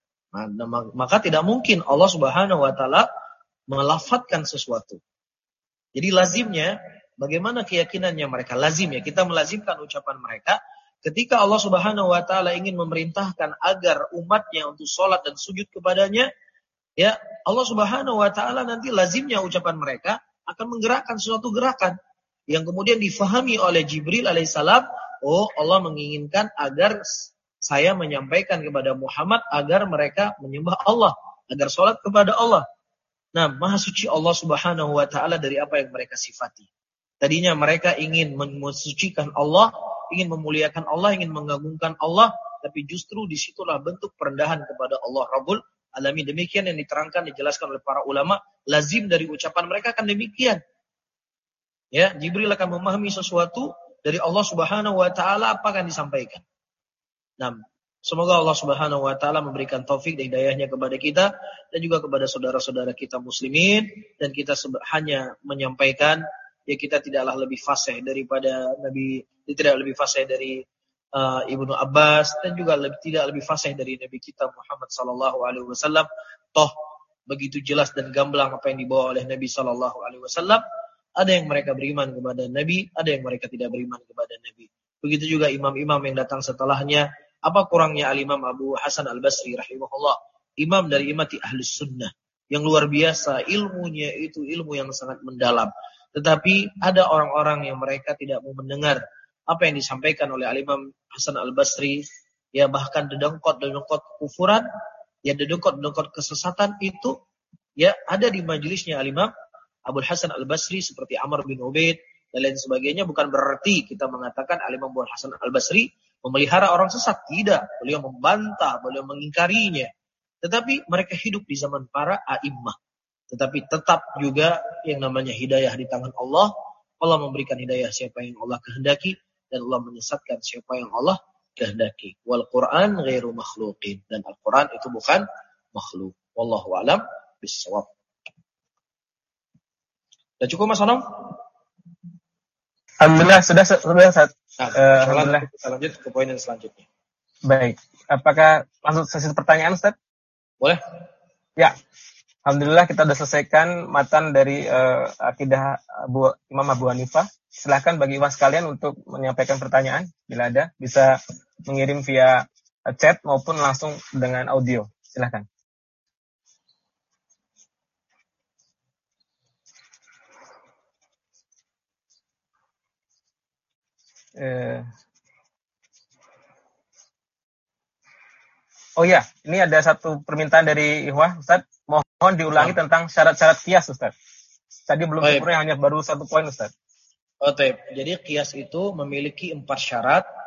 Maka tidak mungkin Allah Subhanahu wa taala melafadzkan sesuatu. Jadi lazimnya, bagaimana keyakinannya mereka? Lazimnya kita melazimkan ucapan mereka ketika Allah Subhanahu wa taala ingin memerintahkan agar umatnya untuk sholat dan sujud kepadanya, ya Allah Subhanahu wa taala nanti lazimnya ucapan mereka akan menggerakkan suatu gerakan yang kemudian difahami oleh Jibril alaihissalam. Oh, Allah menginginkan agar saya menyampaikan kepada Muhammad agar mereka menyembah Allah, agar sholat kepada Allah. Nah, maha suci Allah Subhanahu wa taala dari apa yang mereka sifati. Tadinya mereka ingin mensucikan Allah, ingin memuliakan Allah, ingin mengagungkan Allah, tapi justru disitulah bentuk perendahan kepada Allah Rabbul Alamin. Demikian yang diterangkan, dijelaskan oleh para ulama, lazim dari ucapan mereka akan demikian. Ya, Jibril akan memahami sesuatu dari Allah Subhanahu wa taala apa akan disampaikan. Nah, semoga Allah Subhanahu wa taala memberikan taufik dan hidayahnya kepada kita dan juga kepada saudara-saudara kita muslimin, dan kita hanya menyampaikan, ya kita tidaklah lebih fasih daripada Nabi, tidak lebih fasih dari uh, Ibnu Abbas, dan juga lebih, tidak lebih fasih dari Nabi kita Muhammad sallallahu alaihi wasallam. Toh begitu jelas dan gamblang apa yang dibawa oleh Nabi sallallahu alaihi wasallam. Ada yang mereka beriman kepada Nabi, ada yang mereka tidak beriman kepada Nabi. Begitu juga imam-imam yang datang setelahnya. Apa kurangnya Al-Imam Abu Hasan Al-Basri rahimahullah, imam dari imati Ahlus Sunnah, yang luar biasa ilmunya, itu ilmu yang sangat mendalam. Tetapi ada orang-orang yang mereka tidak mau mendengar apa yang disampaikan oleh Al-Imam Hasan Al-Basri, ya bahkan dedengkot-dedengkot kekufuran, ya dedengkot-dedengkot kesesatan itu ya ada di majelisnya Al-Imam Abu Hasan Al-Basri, seperti Amr bin Ubaid dan lain sebagainya. Bukan berarti kita mengatakan Al-Imam Abu Hasan Al-Basri memelihara orang sesat, tidak. Beliau membantah, beliau mengingkarinya. Tetapi mereka hidup di zaman para a'immah. Tetapi tetap juga yang namanya hidayah di tangan Allah. Allah memberikan hidayah siapa yang Allah kehendaki, dan Allah menyesatkan siapa yang Allah kehendaki. Wal Qur'an ghairu makhluqin, dan Al-Qur'an itu bukan makhluk. Wallahu a'lam bishawab. Sudah cukup Mas Anam? Alhamdulillah sudah sudah Ustaz. Nah, uh, Alhamdulillah. Kita lanjut ke poin yang selanjutnya. Baik. Apakah langsung sesi pertanyaan Ustaz? Boleh? Ya. Alhamdulillah kita sudah selesaikan matan dari uh, akidah Abu, Imam Abu Hanifah. Silakan bagi Ikhwan sekalian untuk menyampaikan pertanyaan bila ada, bisa mengirim via chat maupun langsung dengan audio. Silakan. Uh, oh ya, ini ada satu permintaan dari Ikhwah, Ustaz. Mohon diulangi nah. tentang syarat-syarat qiyas, Ustaz. Tadi belum sempurna, hanya baru satu poin, Ustaz. Oh, taip. Jadi qiyas itu memiliki empat syarat.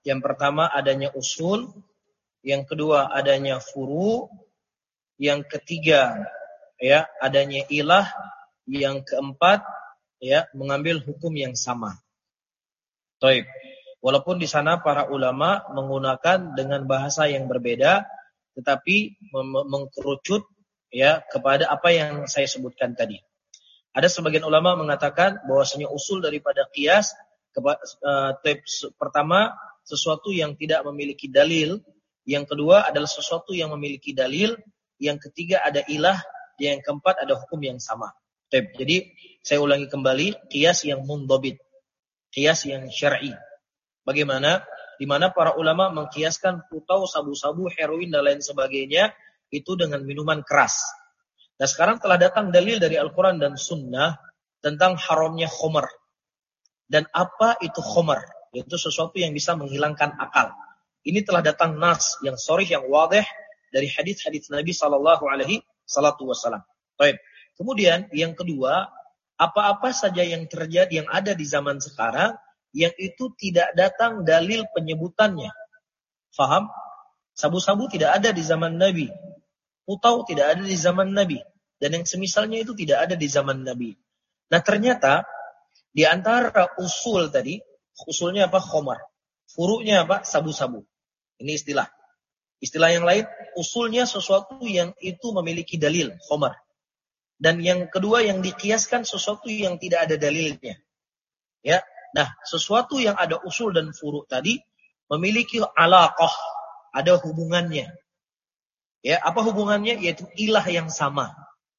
Yang pertama adanya usul, yang kedua adanya furu, yang ketiga ya adanya ilah, yang keempat ya mengambil hukum yang sama. Taib. Walaupun di sana para ulama menggunakan dengan bahasa yang berbeda, tetapi mengkerucut ya kepada apa yang saya sebutkan tadi. Ada sebagian ulama mengatakan bahwasanya usul daripada qiyas uh, pertama sesuatu yang tidak memiliki dalil, yang kedua adalah sesuatu yang memiliki dalil, yang ketiga ada ilah, yang keempat ada hukum yang sama. Jadi saya ulangi kembali, qiyas yang mundhabit, qiyas yang syar'i. Bagaimana? Di mana para ulama mengkiaskan putau, sabu-sabu, heroin dan lain sebagainya itu dengan minuman keras. Nah sekarang telah datang dalil dari Al-Quran dan Sunnah tentang haramnya khamar. Dan apa itu khamar? Itu sesuatu yang bisa menghilangkan akal. Ini telah datang nas yang sharih, yang wadih dari hadis-hadis Nabi Sallallahu Alaihi Wasallam. Baik. Kemudian yang kedua, apa-apa saja yang terjadi yang ada di zaman sekarang yang itu tidak datang dalil penyebutannya. Faham? Sabu-sabu tidak ada di zaman Nabi. Putau tidak ada di zaman Nabi. Dan yang semisalnya itu tidak ada di zaman Nabi. Nah ternyata di antara usul tadi, usulnya apa? Khamar. Furu'nya apa? Sabu-sabu. Ini istilah. Istilah yang lain, usulnya sesuatu yang itu memiliki dalil, khamar. Dan yang kedua yang dikiaskan sesuatu yang tidak ada dalilnya. Ya. Nah, sesuatu yang ada usul dan furu' tadi memiliki alaqah, ada hubungannya. Ya, apa hubungannya? Yaitu ilah yang sama.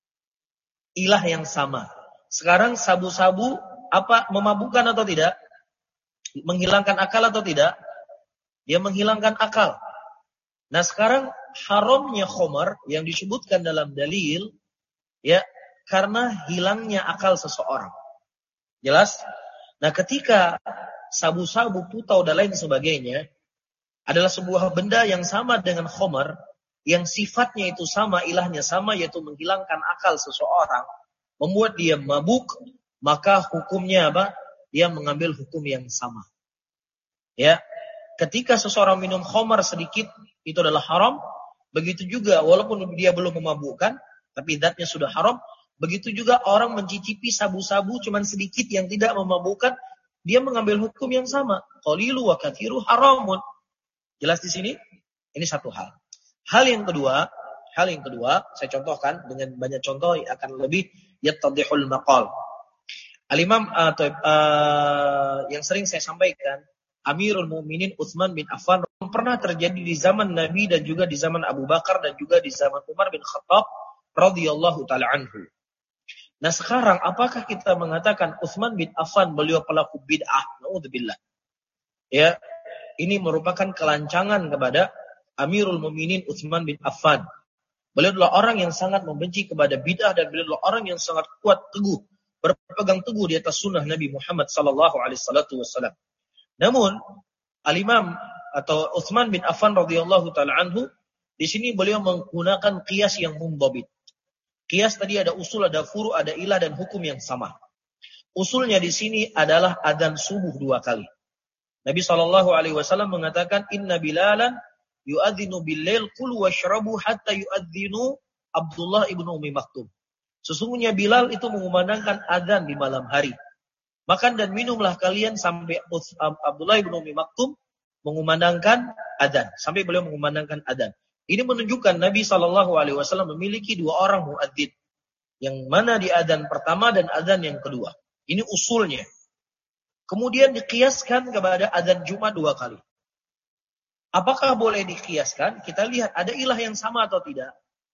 Ilah yang sama. Sekarang sabu-sabu apa memabukkan atau tidak? Menghilangkan akal atau tidak? Dia menghilangkan akal. Nah, sekarang haramnya khamar yang disebutkan dalam dalil ya karena hilangnya akal seseorang. Jelas? Nah, ketika sabu-sabu, putau dan lain sebagainya adalah sebuah benda yang sama dengan khamar, yang sifatnya itu sama, ilahnya sama, yaitu menghilangkan akal seseorang, membuat dia mabuk, maka hukumnya apa? Dia mengambil hukum yang sama. Ya, ketika seseorang minum khamar sedikit, itu adalah haram. Begitu juga, walaupun dia belum memabukkan, tapi zatnya sudah haram. Begitu juga orang mencicipi sabu-sabu cuman sedikit yang tidak memabukkan, dia mengambil hukum yang sama. Qalilu wa katsiru haramun. Jelas di sini? Ini satu hal. Hal yang kedua, hal yang kedua, saya contohkan dengan banyak contoh yang akan lebih yattadihul maqal. Al-Imam uh, uh, yang sering saya sampaikan, Amirul Mukminin Utsman bin Affan pernah terjadi di zaman Nabi dan juga di zaman Abu Bakar dan juga di zaman Umar bin Khattab radhiyallahu taala anhu. Nah, sekarang apakah kita mengatakan Utsman bin Affan beliau pelaku bid'ah? Naudzubillah. Ya, ini merupakan kelancangan kepada Amirul Mukminin Utsman bin Affan. Beliau adalah orang yang sangat membenci kepada bid'ah dan beliau adalah orang yang sangat kuat teguh, berpegang teguh di atas sunnah Nabi Muhammad sallallahu alaihi wasallam. Namun, Al-Imam atau Utsman bin Affan radhiyallahu taala anhu di sini beliau menggunakan qiyas yang mundhabit. Qiyas tadi ada usul, ada furu, ada ilah dan hukum yang sama. Usulnya di sini adalah adzan subuh dua kali. Nabi sallallahu alaihi wasallam mengatakan inna bilalan yu'adzinu bil-lail qul washrabu hatta yu'adzinu Abdullah ibnu Ummi Maktum. Sesungguhnya Bilal itu mengumandangkan adzan di malam hari. Makan dan minumlah kalian sampai Abdullah ibnu Ummi Maktum mengumandangkan adzan, sampai beliau mengumandangkan adzan. Ini menunjukkan Nabi sallallahu alaihi wasallam memiliki dua orang muadzin, yang mana di adzan pertama dan adzan yang kedua. Ini usulnya. Kemudian dikiaskan kepada adzan Jumat dua kali. Apakah boleh dikiaskan? Kita lihat ada ilah yang sama atau tidak.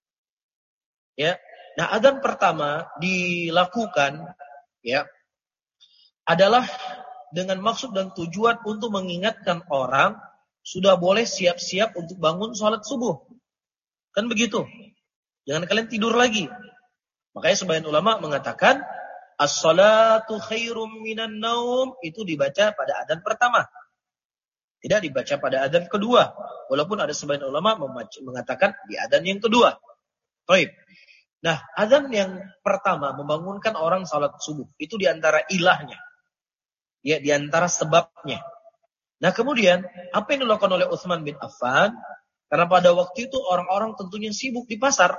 Ya. Nah, adzan pertama dilakukan ya adalah dengan maksud dan tujuan untuk mengingatkan orang sudah boleh siap-siap untuk bangun sholat subuh. Kan begitu. Jangan kalian tidur lagi. Makanya sebagian ulama mengatakan as-salatu khairum minan naum itu dibaca pada adzan pertama. Tidak dibaca pada adzan kedua. Walaupun ada sebagian ulama mengatakan di adzan yang kedua. Baik. Nah, adzan yang pertama membangunkan orang salat subuh. Itu di antara ilahnya. Ya, di antara sebabnya. Nah kemudian, apa yang dilakukan oleh Utsman bin Affan? Karena pada waktu itu orang-orang tentunya sibuk di pasar.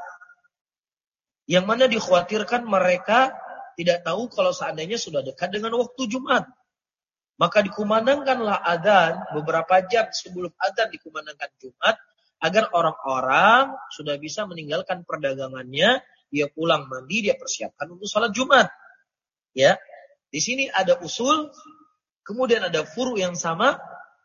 Yang mana dikhawatirkan mereka tidak tahu kalau seandainya sudah dekat dengan waktu Jumat. Maka dikumandangkanlah adzan beberapa jam sebelum adzan dikumandangkan Jumat. Agar orang-orang sudah bisa meninggalkan perdagangannya. Dia pulang mandi, dia persiapkan untuk salat Jumat. Ya, di sini ada usul, kemudian ada furu yang sama.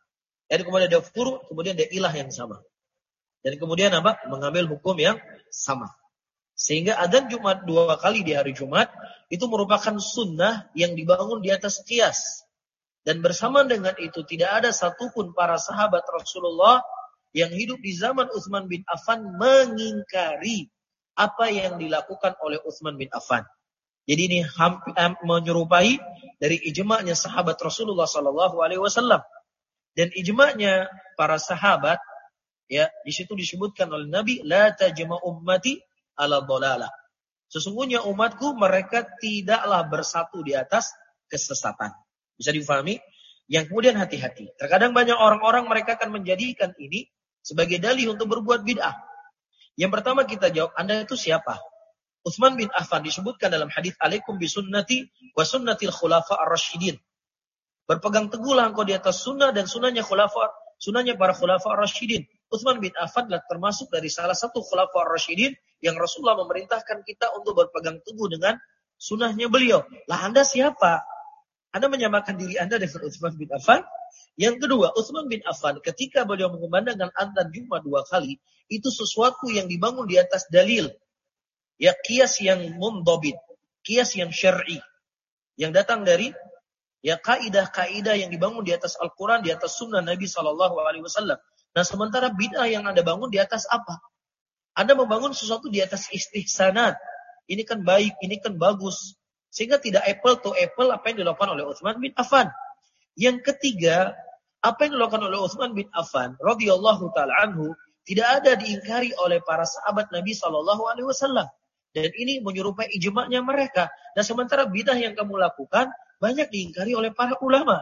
Dan kemudian ada furu, kemudian ada ilah yang sama. Dan kemudian apa? Mengambil hukum yang sama. Sehingga adzan Jumat dua kali di hari Jumat, itu merupakan sunnah yang dibangun di atas qiyas. Dan bersama dengan itu, tidak ada satupun para sahabat Rasulullah yang hidup di zaman Utsman bin Affan mengingkari apa yang dilakukan oleh Utsman bin Affan. Jadi ini hampir menyerupai dari ijma'nya sahabat Rasulullah sallallahu alaihi wasallam. Dan ijma'nya para sahabat, ya, di situ disebutkan oleh Nabi, la tajma ummati ala dhalalah. Sesungguhnya umatku mereka tidaklah bersatu di atas kesesatan. Bisa difahami? Yang kemudian hati-hati. Terkadang banyak orang-orang mereka akan menjadikan ini sebagai dalih untuk berbuat bid'ah. Yang pertama kita jawab, Anda itu siapa? Utsman bin Affan disebutkan dalam hadis alaikum bisunnati wa sunnatil khulafa ar-rasyidin. Berpegang teguhlah engkau di atas sunnah dan sunnahnya khulafa, sunnahnya para khulafa ar-rasyidin. Utsman bin Affan adalah termasuk dari salah satu khulafa ar-rasyidin yang Rasulullah memerintahkan kita untuk berpegang teguh dengan sunnahnya beliau. Lah Anda siapa? Anda menyamakan diri Anda dengan Utsman bin Affan? Yang kedua, Utsman bin Affan ketika beliau mengumandangkan adzan Jumat dua kali, itu sesuatu yang dibangun di atas dalil. Ya, qiyas yang mundhabit, qiyas yang syar'i. Yang datang dari ya kaidah-kaidah yang dibangun di atas Al-Quran, di atas sunnah Nabi Shallallahu Alaihi Wasallam. Nah sementara bid'ah yang Anda bangun di atas apa? Anda membangun sesuatu di atas istihsanat. Ini kan baik, ini kan bagus. Sehingga tidak apple to apple apa yang dilakukan oleh Utsman bin Affan. Yang ketiga, apa yang dilakukan oleh Utsman bin Affan radhiyallahu taala anhu tidak ada diingkari oleh para sahabat Nabi Shallallahu Alaihi Wasallam. Dan ini menyerupai ijma'nya mereka. Dan sementara bid'ah yang kamu lakukan banyak diingkari oleh para ulama.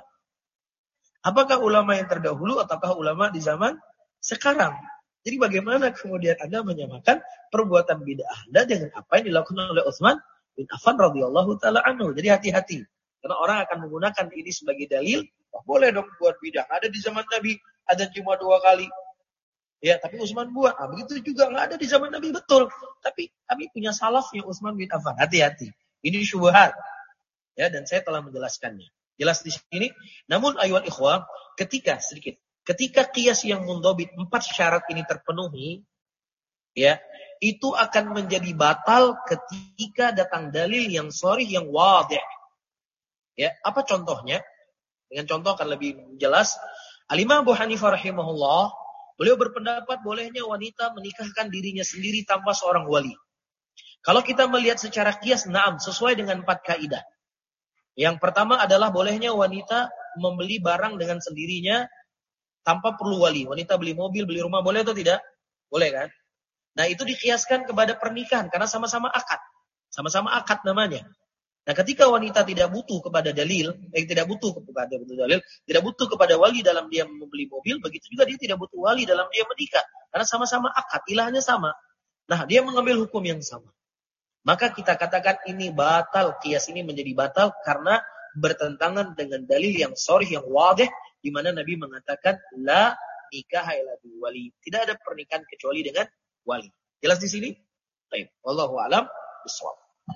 Apakah ulama yang terdahulu ataukah ulama di zaman sekarang? Jadi bagaimana kemudian Anda menyamakan perbuatan bid'ah Anda dengan apa yang dilakukan oleh Utsman bin Affan radhiyallahu taala anhu? Jadi hati-hati. Karena orang akan menggunakan ini sebagai dalil, oh, boleh dong buat bid'ah. Ada di zaman Nabi, ada cuma dua kali. Ya, tapi Utsman buat. Ah, begitu juga nggak ada di zaman Nabi, betul. Tapi kami punya salafnya Utsman bin Affan. Hati-hati. Ini syubhat. Ya, dan saya telah menjelaskannya. Jelas di sini. Namun ayuhal ikhwah, ketika sedikit, ketika qiyas yang mundhabit empat syarat ini terpenuhi, ya, itu akan menjadi batal ketika datang dalil yang sharih yang wadih. Ya, apa contohnya? Dengan contoh akan lebih jelas. Al-Imam Abu Hanifah rahimahullah, beliau berpendapat bolehnya wanita menikahkan dirinya sendiri tanpa seorang wali. Kalau kita melihat secara qiyas, na'am, sesuai dengan empat kaidah. Yang pertama adalah bolehnya wanita membeli barang dengan sendirinya tanpa perlu wali. Wanita beli mobil, beli rumah, boleh atau tidak? Boleh kan? Nah itu dikiaskan kepada pernikahan karena sama-sama akad. Sama-sama akad namanya. Nah ketika wanita tidak butuh kepada dalil, eh, tidak butuh kepada dalil, tidak butuh kepada wali dalam dia membeli mobil, begitu juga dia tidak butuh wali dalam dia menikah. Karena sama-sama akad, ilahnya sama. Nah dia mengambil hukum yang sama. Maka kita katakan ini batal, qiyas ini menjadi batal karena bertentangan dengan dalil yang sharih, yang wadih, di mana Nabi mengatakan la nikah illa bi wali. Tidak ada pernikahan kecuali dengan wali. Jelas di sini? Baik. Wallahu a'lam bishawab.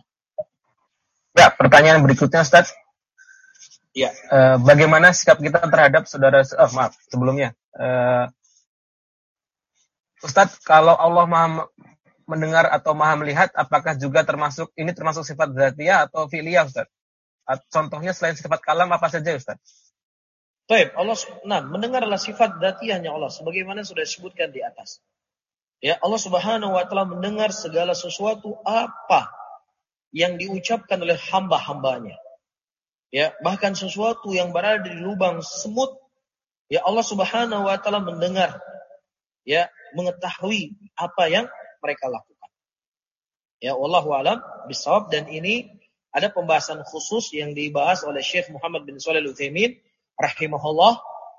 Ya, pertanyaan berikutnya Ustaz. Ya. Uh, bagaimana sikap kita terhadap saudara oh, maaf, sebelumnya. Uh, Ustaz, kalau Allah Maha mendengar atau Maha melihat, apakah juga termasuk ini termasuk sifat dzatiyah atau fi'liyah, Ustaz? Contohnya selain sifat kalam apa saja, Ustaz? Baik, Allah nah, mendengar adalah sifat dzatiyahnya Allah sebagaimana sudah disebutkan di atas. Ya, Allah Subhanahu wa taala mendengar segala sesuatu apa yang diucapkan oleh hamba-hambanya. Ya, bahkan sesuatu yang berada di lubang semut, ya Allah Subhanahu wa taala mendengar. Ya, mengetahui apa yang mereka lakukan. Ya, wallahu alam bishawab. Dan ini ada pembahasan khusus yang dibahas oleh Syekh Muhammad bin Shalih Al-Utsaimin rahimahullah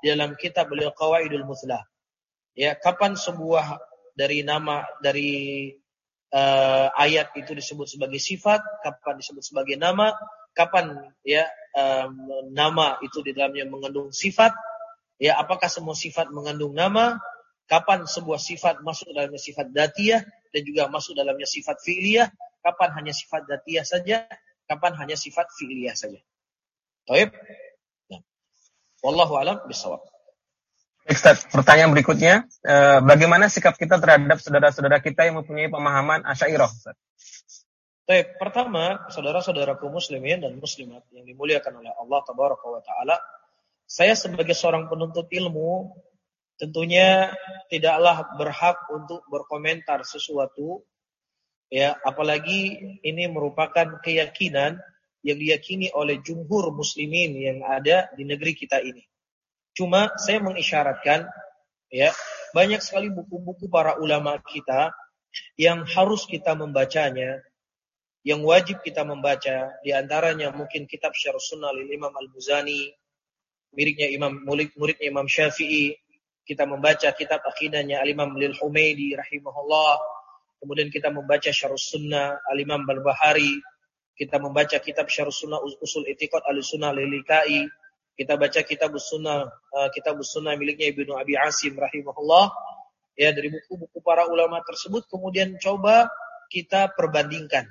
di dalam kitab beliau Qawaidul Muthlah. Ya, kapan sebuah dari nama dari uh, ayat itu disebut sebagai sifat, kapan disebut sebagai nama, kapan ya um, nama itu di dalamnya mengandung sifat, ya apakah semua sifat mengandung nama, kapan sebuah sifat masuk dalamnya sifat dzatiyah dan juga masuk dalamnya sifat fi'liyah, kapan hanya sifat dzatiyah saja, kapan hanya sifat fi'liyah saja. Baik. Nah. Wallahu a'lam bishawab. Ustaz, pertanyaan berikutnya, eh, bagaimana sikap kita terhadap saudara-saudara kita yang mempunyai pemahaman Asy'ariyah, Ustaz? Baik, pertama, saudara-saudaraku muslimin dan muslimat yang dimuliakan oleh Allah Tabaraka wa Ta'ala, saya sebagai seorang penuntut ilmu tentunya tidaklah berhak untuk berkomentar sesuatu, ya, apalagi ini merupakan keyakinan yang diyakini oleh jumhur muslimin yang ada di negeri kita ini. Cuma saya mengisyaratkan, ya, banyak sekali buku-buku para ulama kita yang harus kita membacanya, yang wajib kita membaca. Di antaranya mungkin kitab Syarh Sunnah lil Imam Al-Muzani, muridnya Imam muridnya Imam Syafi'i. Kita membaca kitab akidahnya Al-Imam Lil Humaidi rahimahullah. Kemudian kita membaca Syarh Sunnah Al-Imam Barbahari. Kita membaca kitab Syarh Sunnah Usul I'tiqad Al-Sunnah Lilikai. Kita baca kitab Sunnah uh, kitab Sunnah miliknya Ibnu Abi Asim rahimahullah. Ya, dari buku-buku para ulama tersebut kemudian coba kita perbandingkan.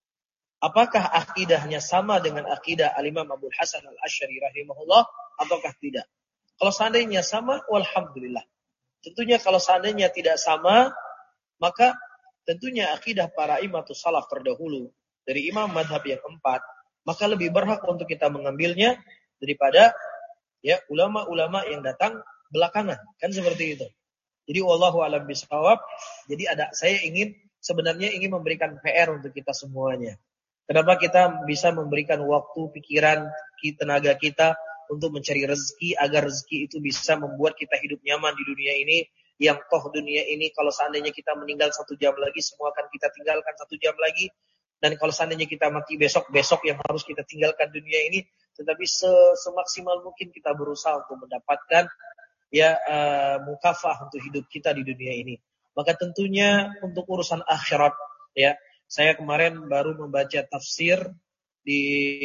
Apakah akidahnya sama dengan akidah Al-Imam Abdul Hasan Al-Asy'ari rahimahullah ataukah tidak? Kalau seandainya sama, walhamdulillah. Tentunya kalau seandainya tidak sama, maka tentunya akidah para imatus salaf terdahulu dari imam madhab yang empat, maka lebih berhak untuk kita mengambilnya daripada ya ulama-ulama yang datang belakangan, kan seperti itu. Jadi wallahu a'lam bishawab. Jadi ada saya ingin sebenarnya ingin memberikan P R untuk kita semuanya. Kenapa kita bisa memberikan waktu, pikiran, tenaga kita untuk mencari rezeki agar rezeki itu bisa membuat kita hidup nyaman di dunia ini, yang toh dunia ini kalau seandainya kita meninggal satu jam lagi semua akan kita tinggalkan satu jam lagi. Dan kalau seandainya kita mati besok-besok yang harus kita tinggalkan dunia ini, tetapi semaksimal mungkin kita berusaha untuk mendapatkan ya uh, mukafah untuk hidup kita di dunia ini. Maka tentunya untuk urusan akhirat, ya saya kemarin baru membaca tafsir di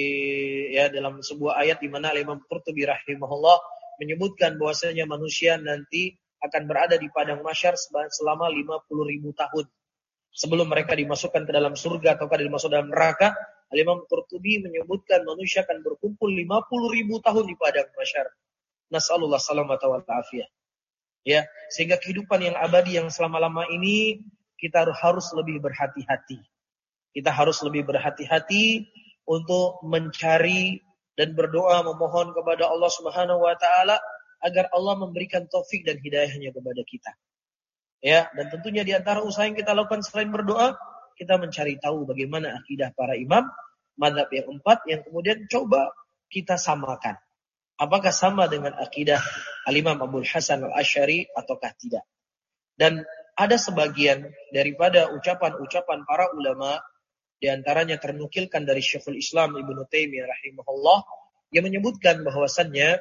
ya dalam sebuah ayat di mana Imam Qurtubi rahimahullah menyebutkan bahwasanya manusia nanti akan berada di padang mahsyar selama lima puluh ribu tahun. Sebelum mereka dimasukkan ke dalam surga ataukah dimasuk dalam neraka, Imam Qurtubi menyebutkan manusia akan berkumpul lima puluh ribu tahun di padang mahsyar. Nas'alullah salamata wal afiyah. Ya, sehingga kehidupan yang abadi yang selama-lama ini kita harus lebih berhati-hati. Kita harus lebih berhati-hati untuk mencari dan berdoa memohon kepada Allah Subhanahu wa taala agar Allah memberikan taufik dan hidayahnya kepada kita. Ya, dan tentunya di antara usaha yang kita lakukan selain berdoa, kita mencari tahu bagaimana akidah para imam mazhab yang empat yang kemudian coba kita samakan. Apakah sama dengan akidah Al-Imam Abdul Hasan Al-Asy'ari ataukah tidak? Dan ada sebagian daripada ucapan-ucapan para ulama, di antaranya ternukilkan dari Syekhul Islam Ibnu Taimiyah rahimahullah yang menyebutkan bahwasannya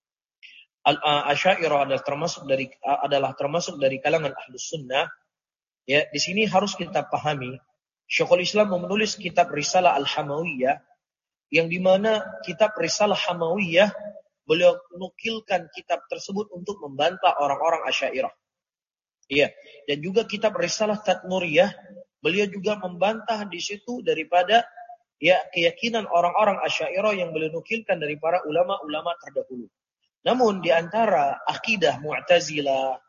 Al-Asy'ariyah adalah termasuk dari adalah termasuk dari kalangan Ahlus Sunnah. Ya, di sini harus kita pahami, Syekhul Islam menulis kitab Risalah Al-Hamawiyah yang di mana kitab Risalah Hamawiyah beliau nukilkan kitab tersebut untuk membantah orang-orang Asy'ariyah. Iya, dan juga kitab Risalah Tadmuriyah beliau juga membantah di situ daripada ya keyakinan orang-orang Asy'ariyah yang beliau nukilkan dari para ulama-ulama terdahulu. Namun di antara akidah Mu'tazilah,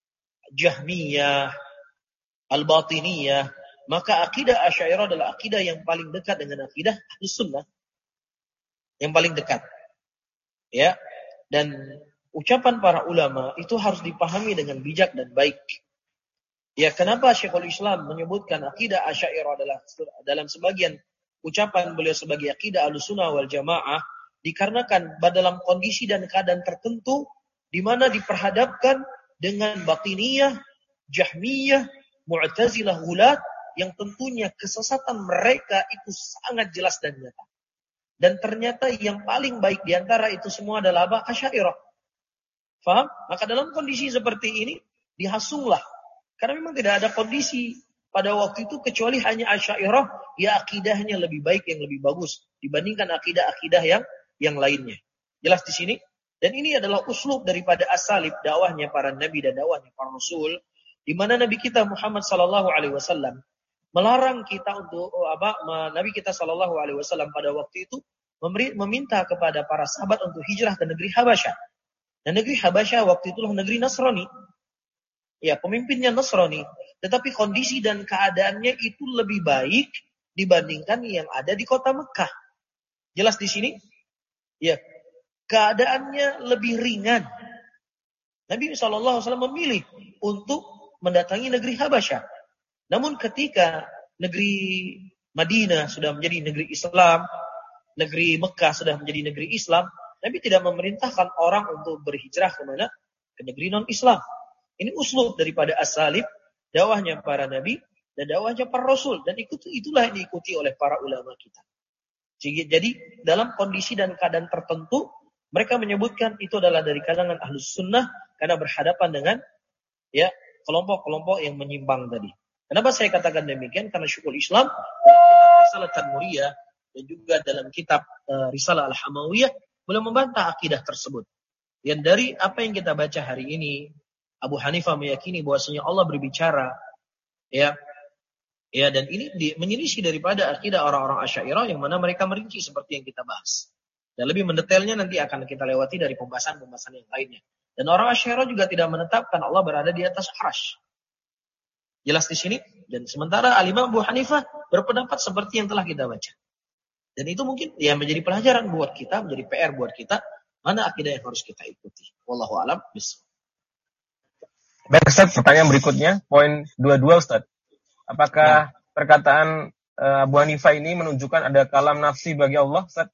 Jahmiyah, Al-Batiniyah, maka akidah Asy'ariyah adalah akidah yang paling dekat dengan akidah Ahlus Sunnah. Yang paling dekat. Ya. Dan ucapan para ulama itu harus dipahami dengan bijak dan baik. Ya, kenapa Syekhul Islam menyebutkan akidah Asy'ariyah adalah dalam sebagian ucapan beliau sebagai akidah Ahlussunnah wal Jamaah, dikarenakan dalam kondisi dan keadaan tertentu di mana diperhadapkan dengan Batiniyah, Jahmiyah, Mu'tazilah, Ghulat yang tentunya kesesatan mereka itu sangat jelas dan nyata. Dan ternyata yang paling baik di antara itu semua adalah apa? Asy'ariyah. Faham? Maka dalam kondisi seperti ini, dihasunglah. Karena memang tidak ada kondisi pada waktu itu kecuali hanya Asy'ariyah, ya akidahnya lebih baik, yang lebih bagus dibandingkan akidah-akidah yang yang lainnya. Jelas di sini? Dan ini adalah uslub daripada as-salib, dakwahnya para nabi dan dakwahnya para rasul, di mana Nabi kita Muhammad sallallahu alaihi wasallam melarang kita untuk apa? Nabi kita sallallahu alaihi wasallam pada waktu itu memberi, meminta kepada para sahabat untuk hijrah ke negeri Habasyah. Dan negeri Habasyah waktu itulah negeri Nasrani. Ya, pemimpinnya Nasrani, tetapi kondisi dan keadaannya itu lebih baik dibandingkan yang ada di kota Mekah. Jelas di sini? Ya, keadaannya lebih ringan. Nabi shallallahu alaihi wasallam memilih untuk mendatangi negeri Habasyah. Namun ketika negeri Madinah sudah menjadi negeri Islam, negeri Mekah sudah menjadi negeri Islam, Nabi tidak memerintahkan orang untuk berhijrah ke mana? Ke negeri non-Islam. Ini uslub daripada as-salib, dakwahnya para nabi dan dakwahnya para rasul, dan ikut itulah yang diikuti oleh para ulama kita. Jadi dalam kondisi dan keadaan tertentu mereka menyebutkan itu adalah dari kalangan ahlus sunnah karena berhadapan dengan ya kelompok-kelompok yang menyimpang tadi. Kenapa saya katakan demikian? Karena Syekhul Islam dalam kitab Risalah Tanmuriyah dan juga dalam kitab uh, Risalah Al-Hamawiyah boleh membantah akidah tersebut. Yang dari apa yang kita baca hari ini, Abu Hanifah meyakini bahwasanya Allah berbicara, ya, ya, dan ini di, menyelisih daripada akidah orang-orang Asy'ariyah yang mana mereka merinci seperti yang kita bahas. Dan lebih mendetailnya nanti akan kita lewati dari pembahasan-pembahasan yang lainnya. Dan orang Asy'ariyah juga tidak menetapkan Allah berada di atas arsy. Jelas di sini. Dan sementara Al-Imam Abu Hanifah berpendapat seperti yang telah kita baca. Dan itu mungkin ya menjadi pelajaran buat kita, menjadi P R buat kita, mana akidah yang harus kita ikuti. Wallahu a'lam bishawab. Baik Ustaz, pertanyaan berikutnya, poin dua puluh dua Ustaz. Apakah nah. perkataan uh, Abu Hanifah ini menunjukkan ada kalam nafsi bagi Allah Ustaz?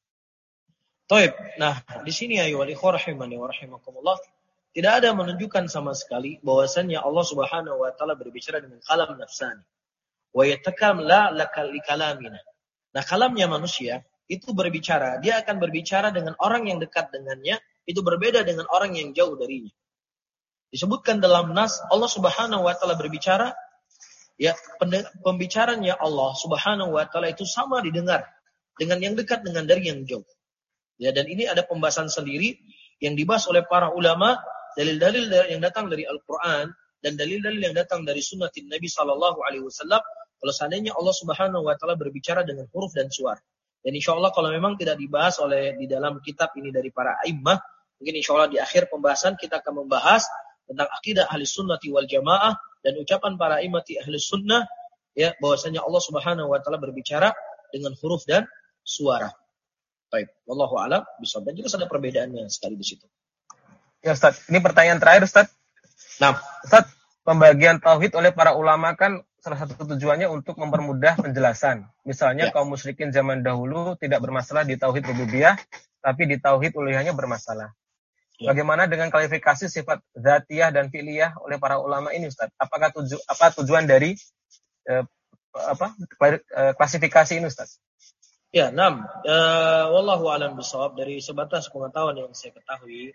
Taib. Nah, di sini ya ikhwah rahimani wa rahimakumullah, tidak ada menunjukkan sama sekali bahwasannya Allah Subhanahu wa taala berbicara dengan kalam nafsani. Wa yatakallam la lakal kalamina. Nah, kalamnya manusia itu berbicara, dia akan berbicara dengan orang yang dekat dengannya, itu berbeda dengan orang yang jauh darinya. Disebutkan dalam nas Allah Subhanahu wa taala berbicara, ya, pembicaranya Allah Subhanahu wa taala itu sama didengar dengan yang dekat dengan dari yang jauh. Ya, dan ini ada pembahasan sendiri yang dibahas oleh para ulama, dalil-dalil yang datang dari Al-Qur'an dan dalil-dalil yang datang dari sunnatin Nabi sallallahu alaihi wasallam kalau seandainya Allah Subhanahu wa taala berbicara dengan huruf dan suara. Dan insyaallah kalau memang tidak dibahas oleh di dalam kitab ini dari para a'immah, mungkin insyaallah di akhir pembahasan kita akan membahas tentang akidah ahli sunnati wal jamaah dan ucapan para imati ahli sunnah, ya, bahwasanya Allah Subhanahu wa taala berbicara dengan huruf dan suara. Baik, wallahu a'lam bishawab. Dan jelas ada perbedaannya sekali di situ. Ya Ustaz, ini pertanyaan terakhir Ustaz. Nah, Ustaz, pembagian tauhid oleh para ulama kan salah satu tujuannya untuk mempermudah penjelasan. Misalnya ya. Kaum musyrikin zaman dahulu tidak bermasalah di tauhid rububiyah, tapi di tauhid uluhiyahnya bermasalah. Ya. Bagaimana dengan klasifikasi sifat dzatiyah dan fi'liyah oleh para ulama ini Ustaz? Apakah tuju, apa tujuan dari eh, apa klasifikasi ini Ustaz? Ya, enam. Uh, wallahu a'lam bishawab, dari sebatas pengetahuan yang saya ketahui,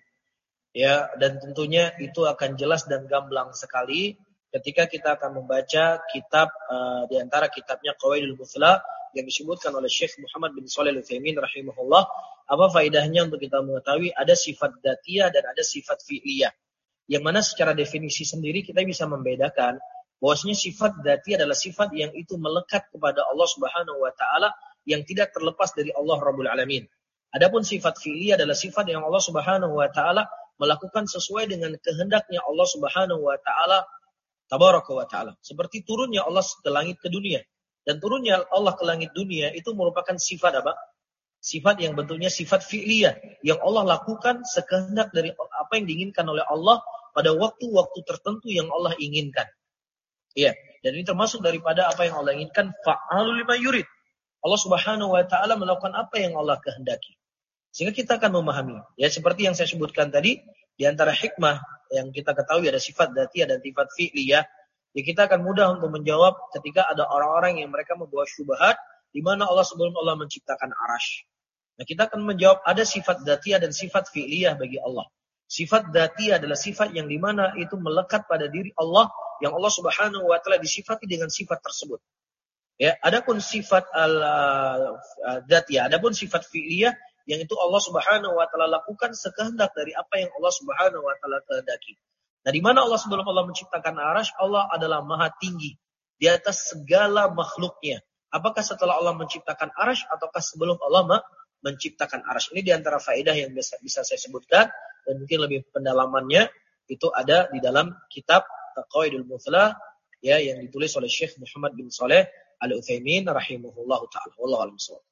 ya, dan tentunya itu akan jelas dan gamblang sekali ketika kita akan membaca kitab uh, di antara kitabnya Qawaidul Muthla yang disebutkan oleh Syekh Muhammad bin Shalih Al-Utsaimin rahimahullah. Apa faedahnya untuk kita mengetahui ada sifat dzatiyah dan ada sifat fi'liyah. Yang mana secara definisi sendiri kita bisa membedakan bahwasanya sifat dzatiyah adalah sifat yang itu melekat kepada Allah Subhanahu wa taala yang tidak terlepas dari Allah Rabbul Alamin. Adapun sifat fi'liyah adalah sifat yang Allah Subhanahu wa taala melakukan sesuai dengan kehendaknya Allah Subhanahu wa taala tabaraka wa taala. Seperti turunnya Allah ke langit ke dunia. Dan turunnya Allah ke langit dunia itu merupakan sifat apa? Sifat yang bentuknya sifat fi'liyah yang Allah lakukan sekehendak dari apa yang diinginkan oleh Allah pada waktu-waktu tertentu yang Allah inginkan. Iya, dan ini termasuk daripada apa yang Allah inginkan, fa'alul lima yurid. Allah Subhanahu wa taala melakukan apa yang Allah kehendaki. Sehingga kita akan memahami, ya, seperti yang saya sebutkan tadi, di antara hikmah yang kita ketahui ada sifat dzatiyah dan sifat fi'liyah, ya kita akan mudah untuk menjawab ketika ada orang-orang yang mereka membawa syubhat di mana Allah sebelum Allah menciptakan arasy. Nah, kita akan menjawab ada sifat dzatiyah dan sifat fi'liyah bagi Allah. Sifat dzatiyah adalah sifat yang dimana itu melekat pada diri Allah, yang Allah Subhanahu wa taala disifati dengan sifat tersebut. Ya, adapun sifat al-dzatiyah, adapun sifat fi'liyah yang itu Allah Subhanahu wa taala lakukan sekehendak dari apa yang Allah Subhanahu wa taala kehendaki. Nah, di mana Allah sebelum Allah menciptakan Arsy, Allah adalah Maha tinggi di atas segala makhluknya. Apakah setelah Allah menciptakan Arsy ataukah sebelum Allah menciptakan Arsy? Ini di antara faedah yang bisa, bisa saya sebutkan, dan mungkin lebih pendalamannya itu ada di dalam kitab Qawaidul Muthlah ya, yang ditulis oleh Syekh Muhammad bin Shalih Al-Utsaimin rahimahullahu taala. Wallahu a'lam.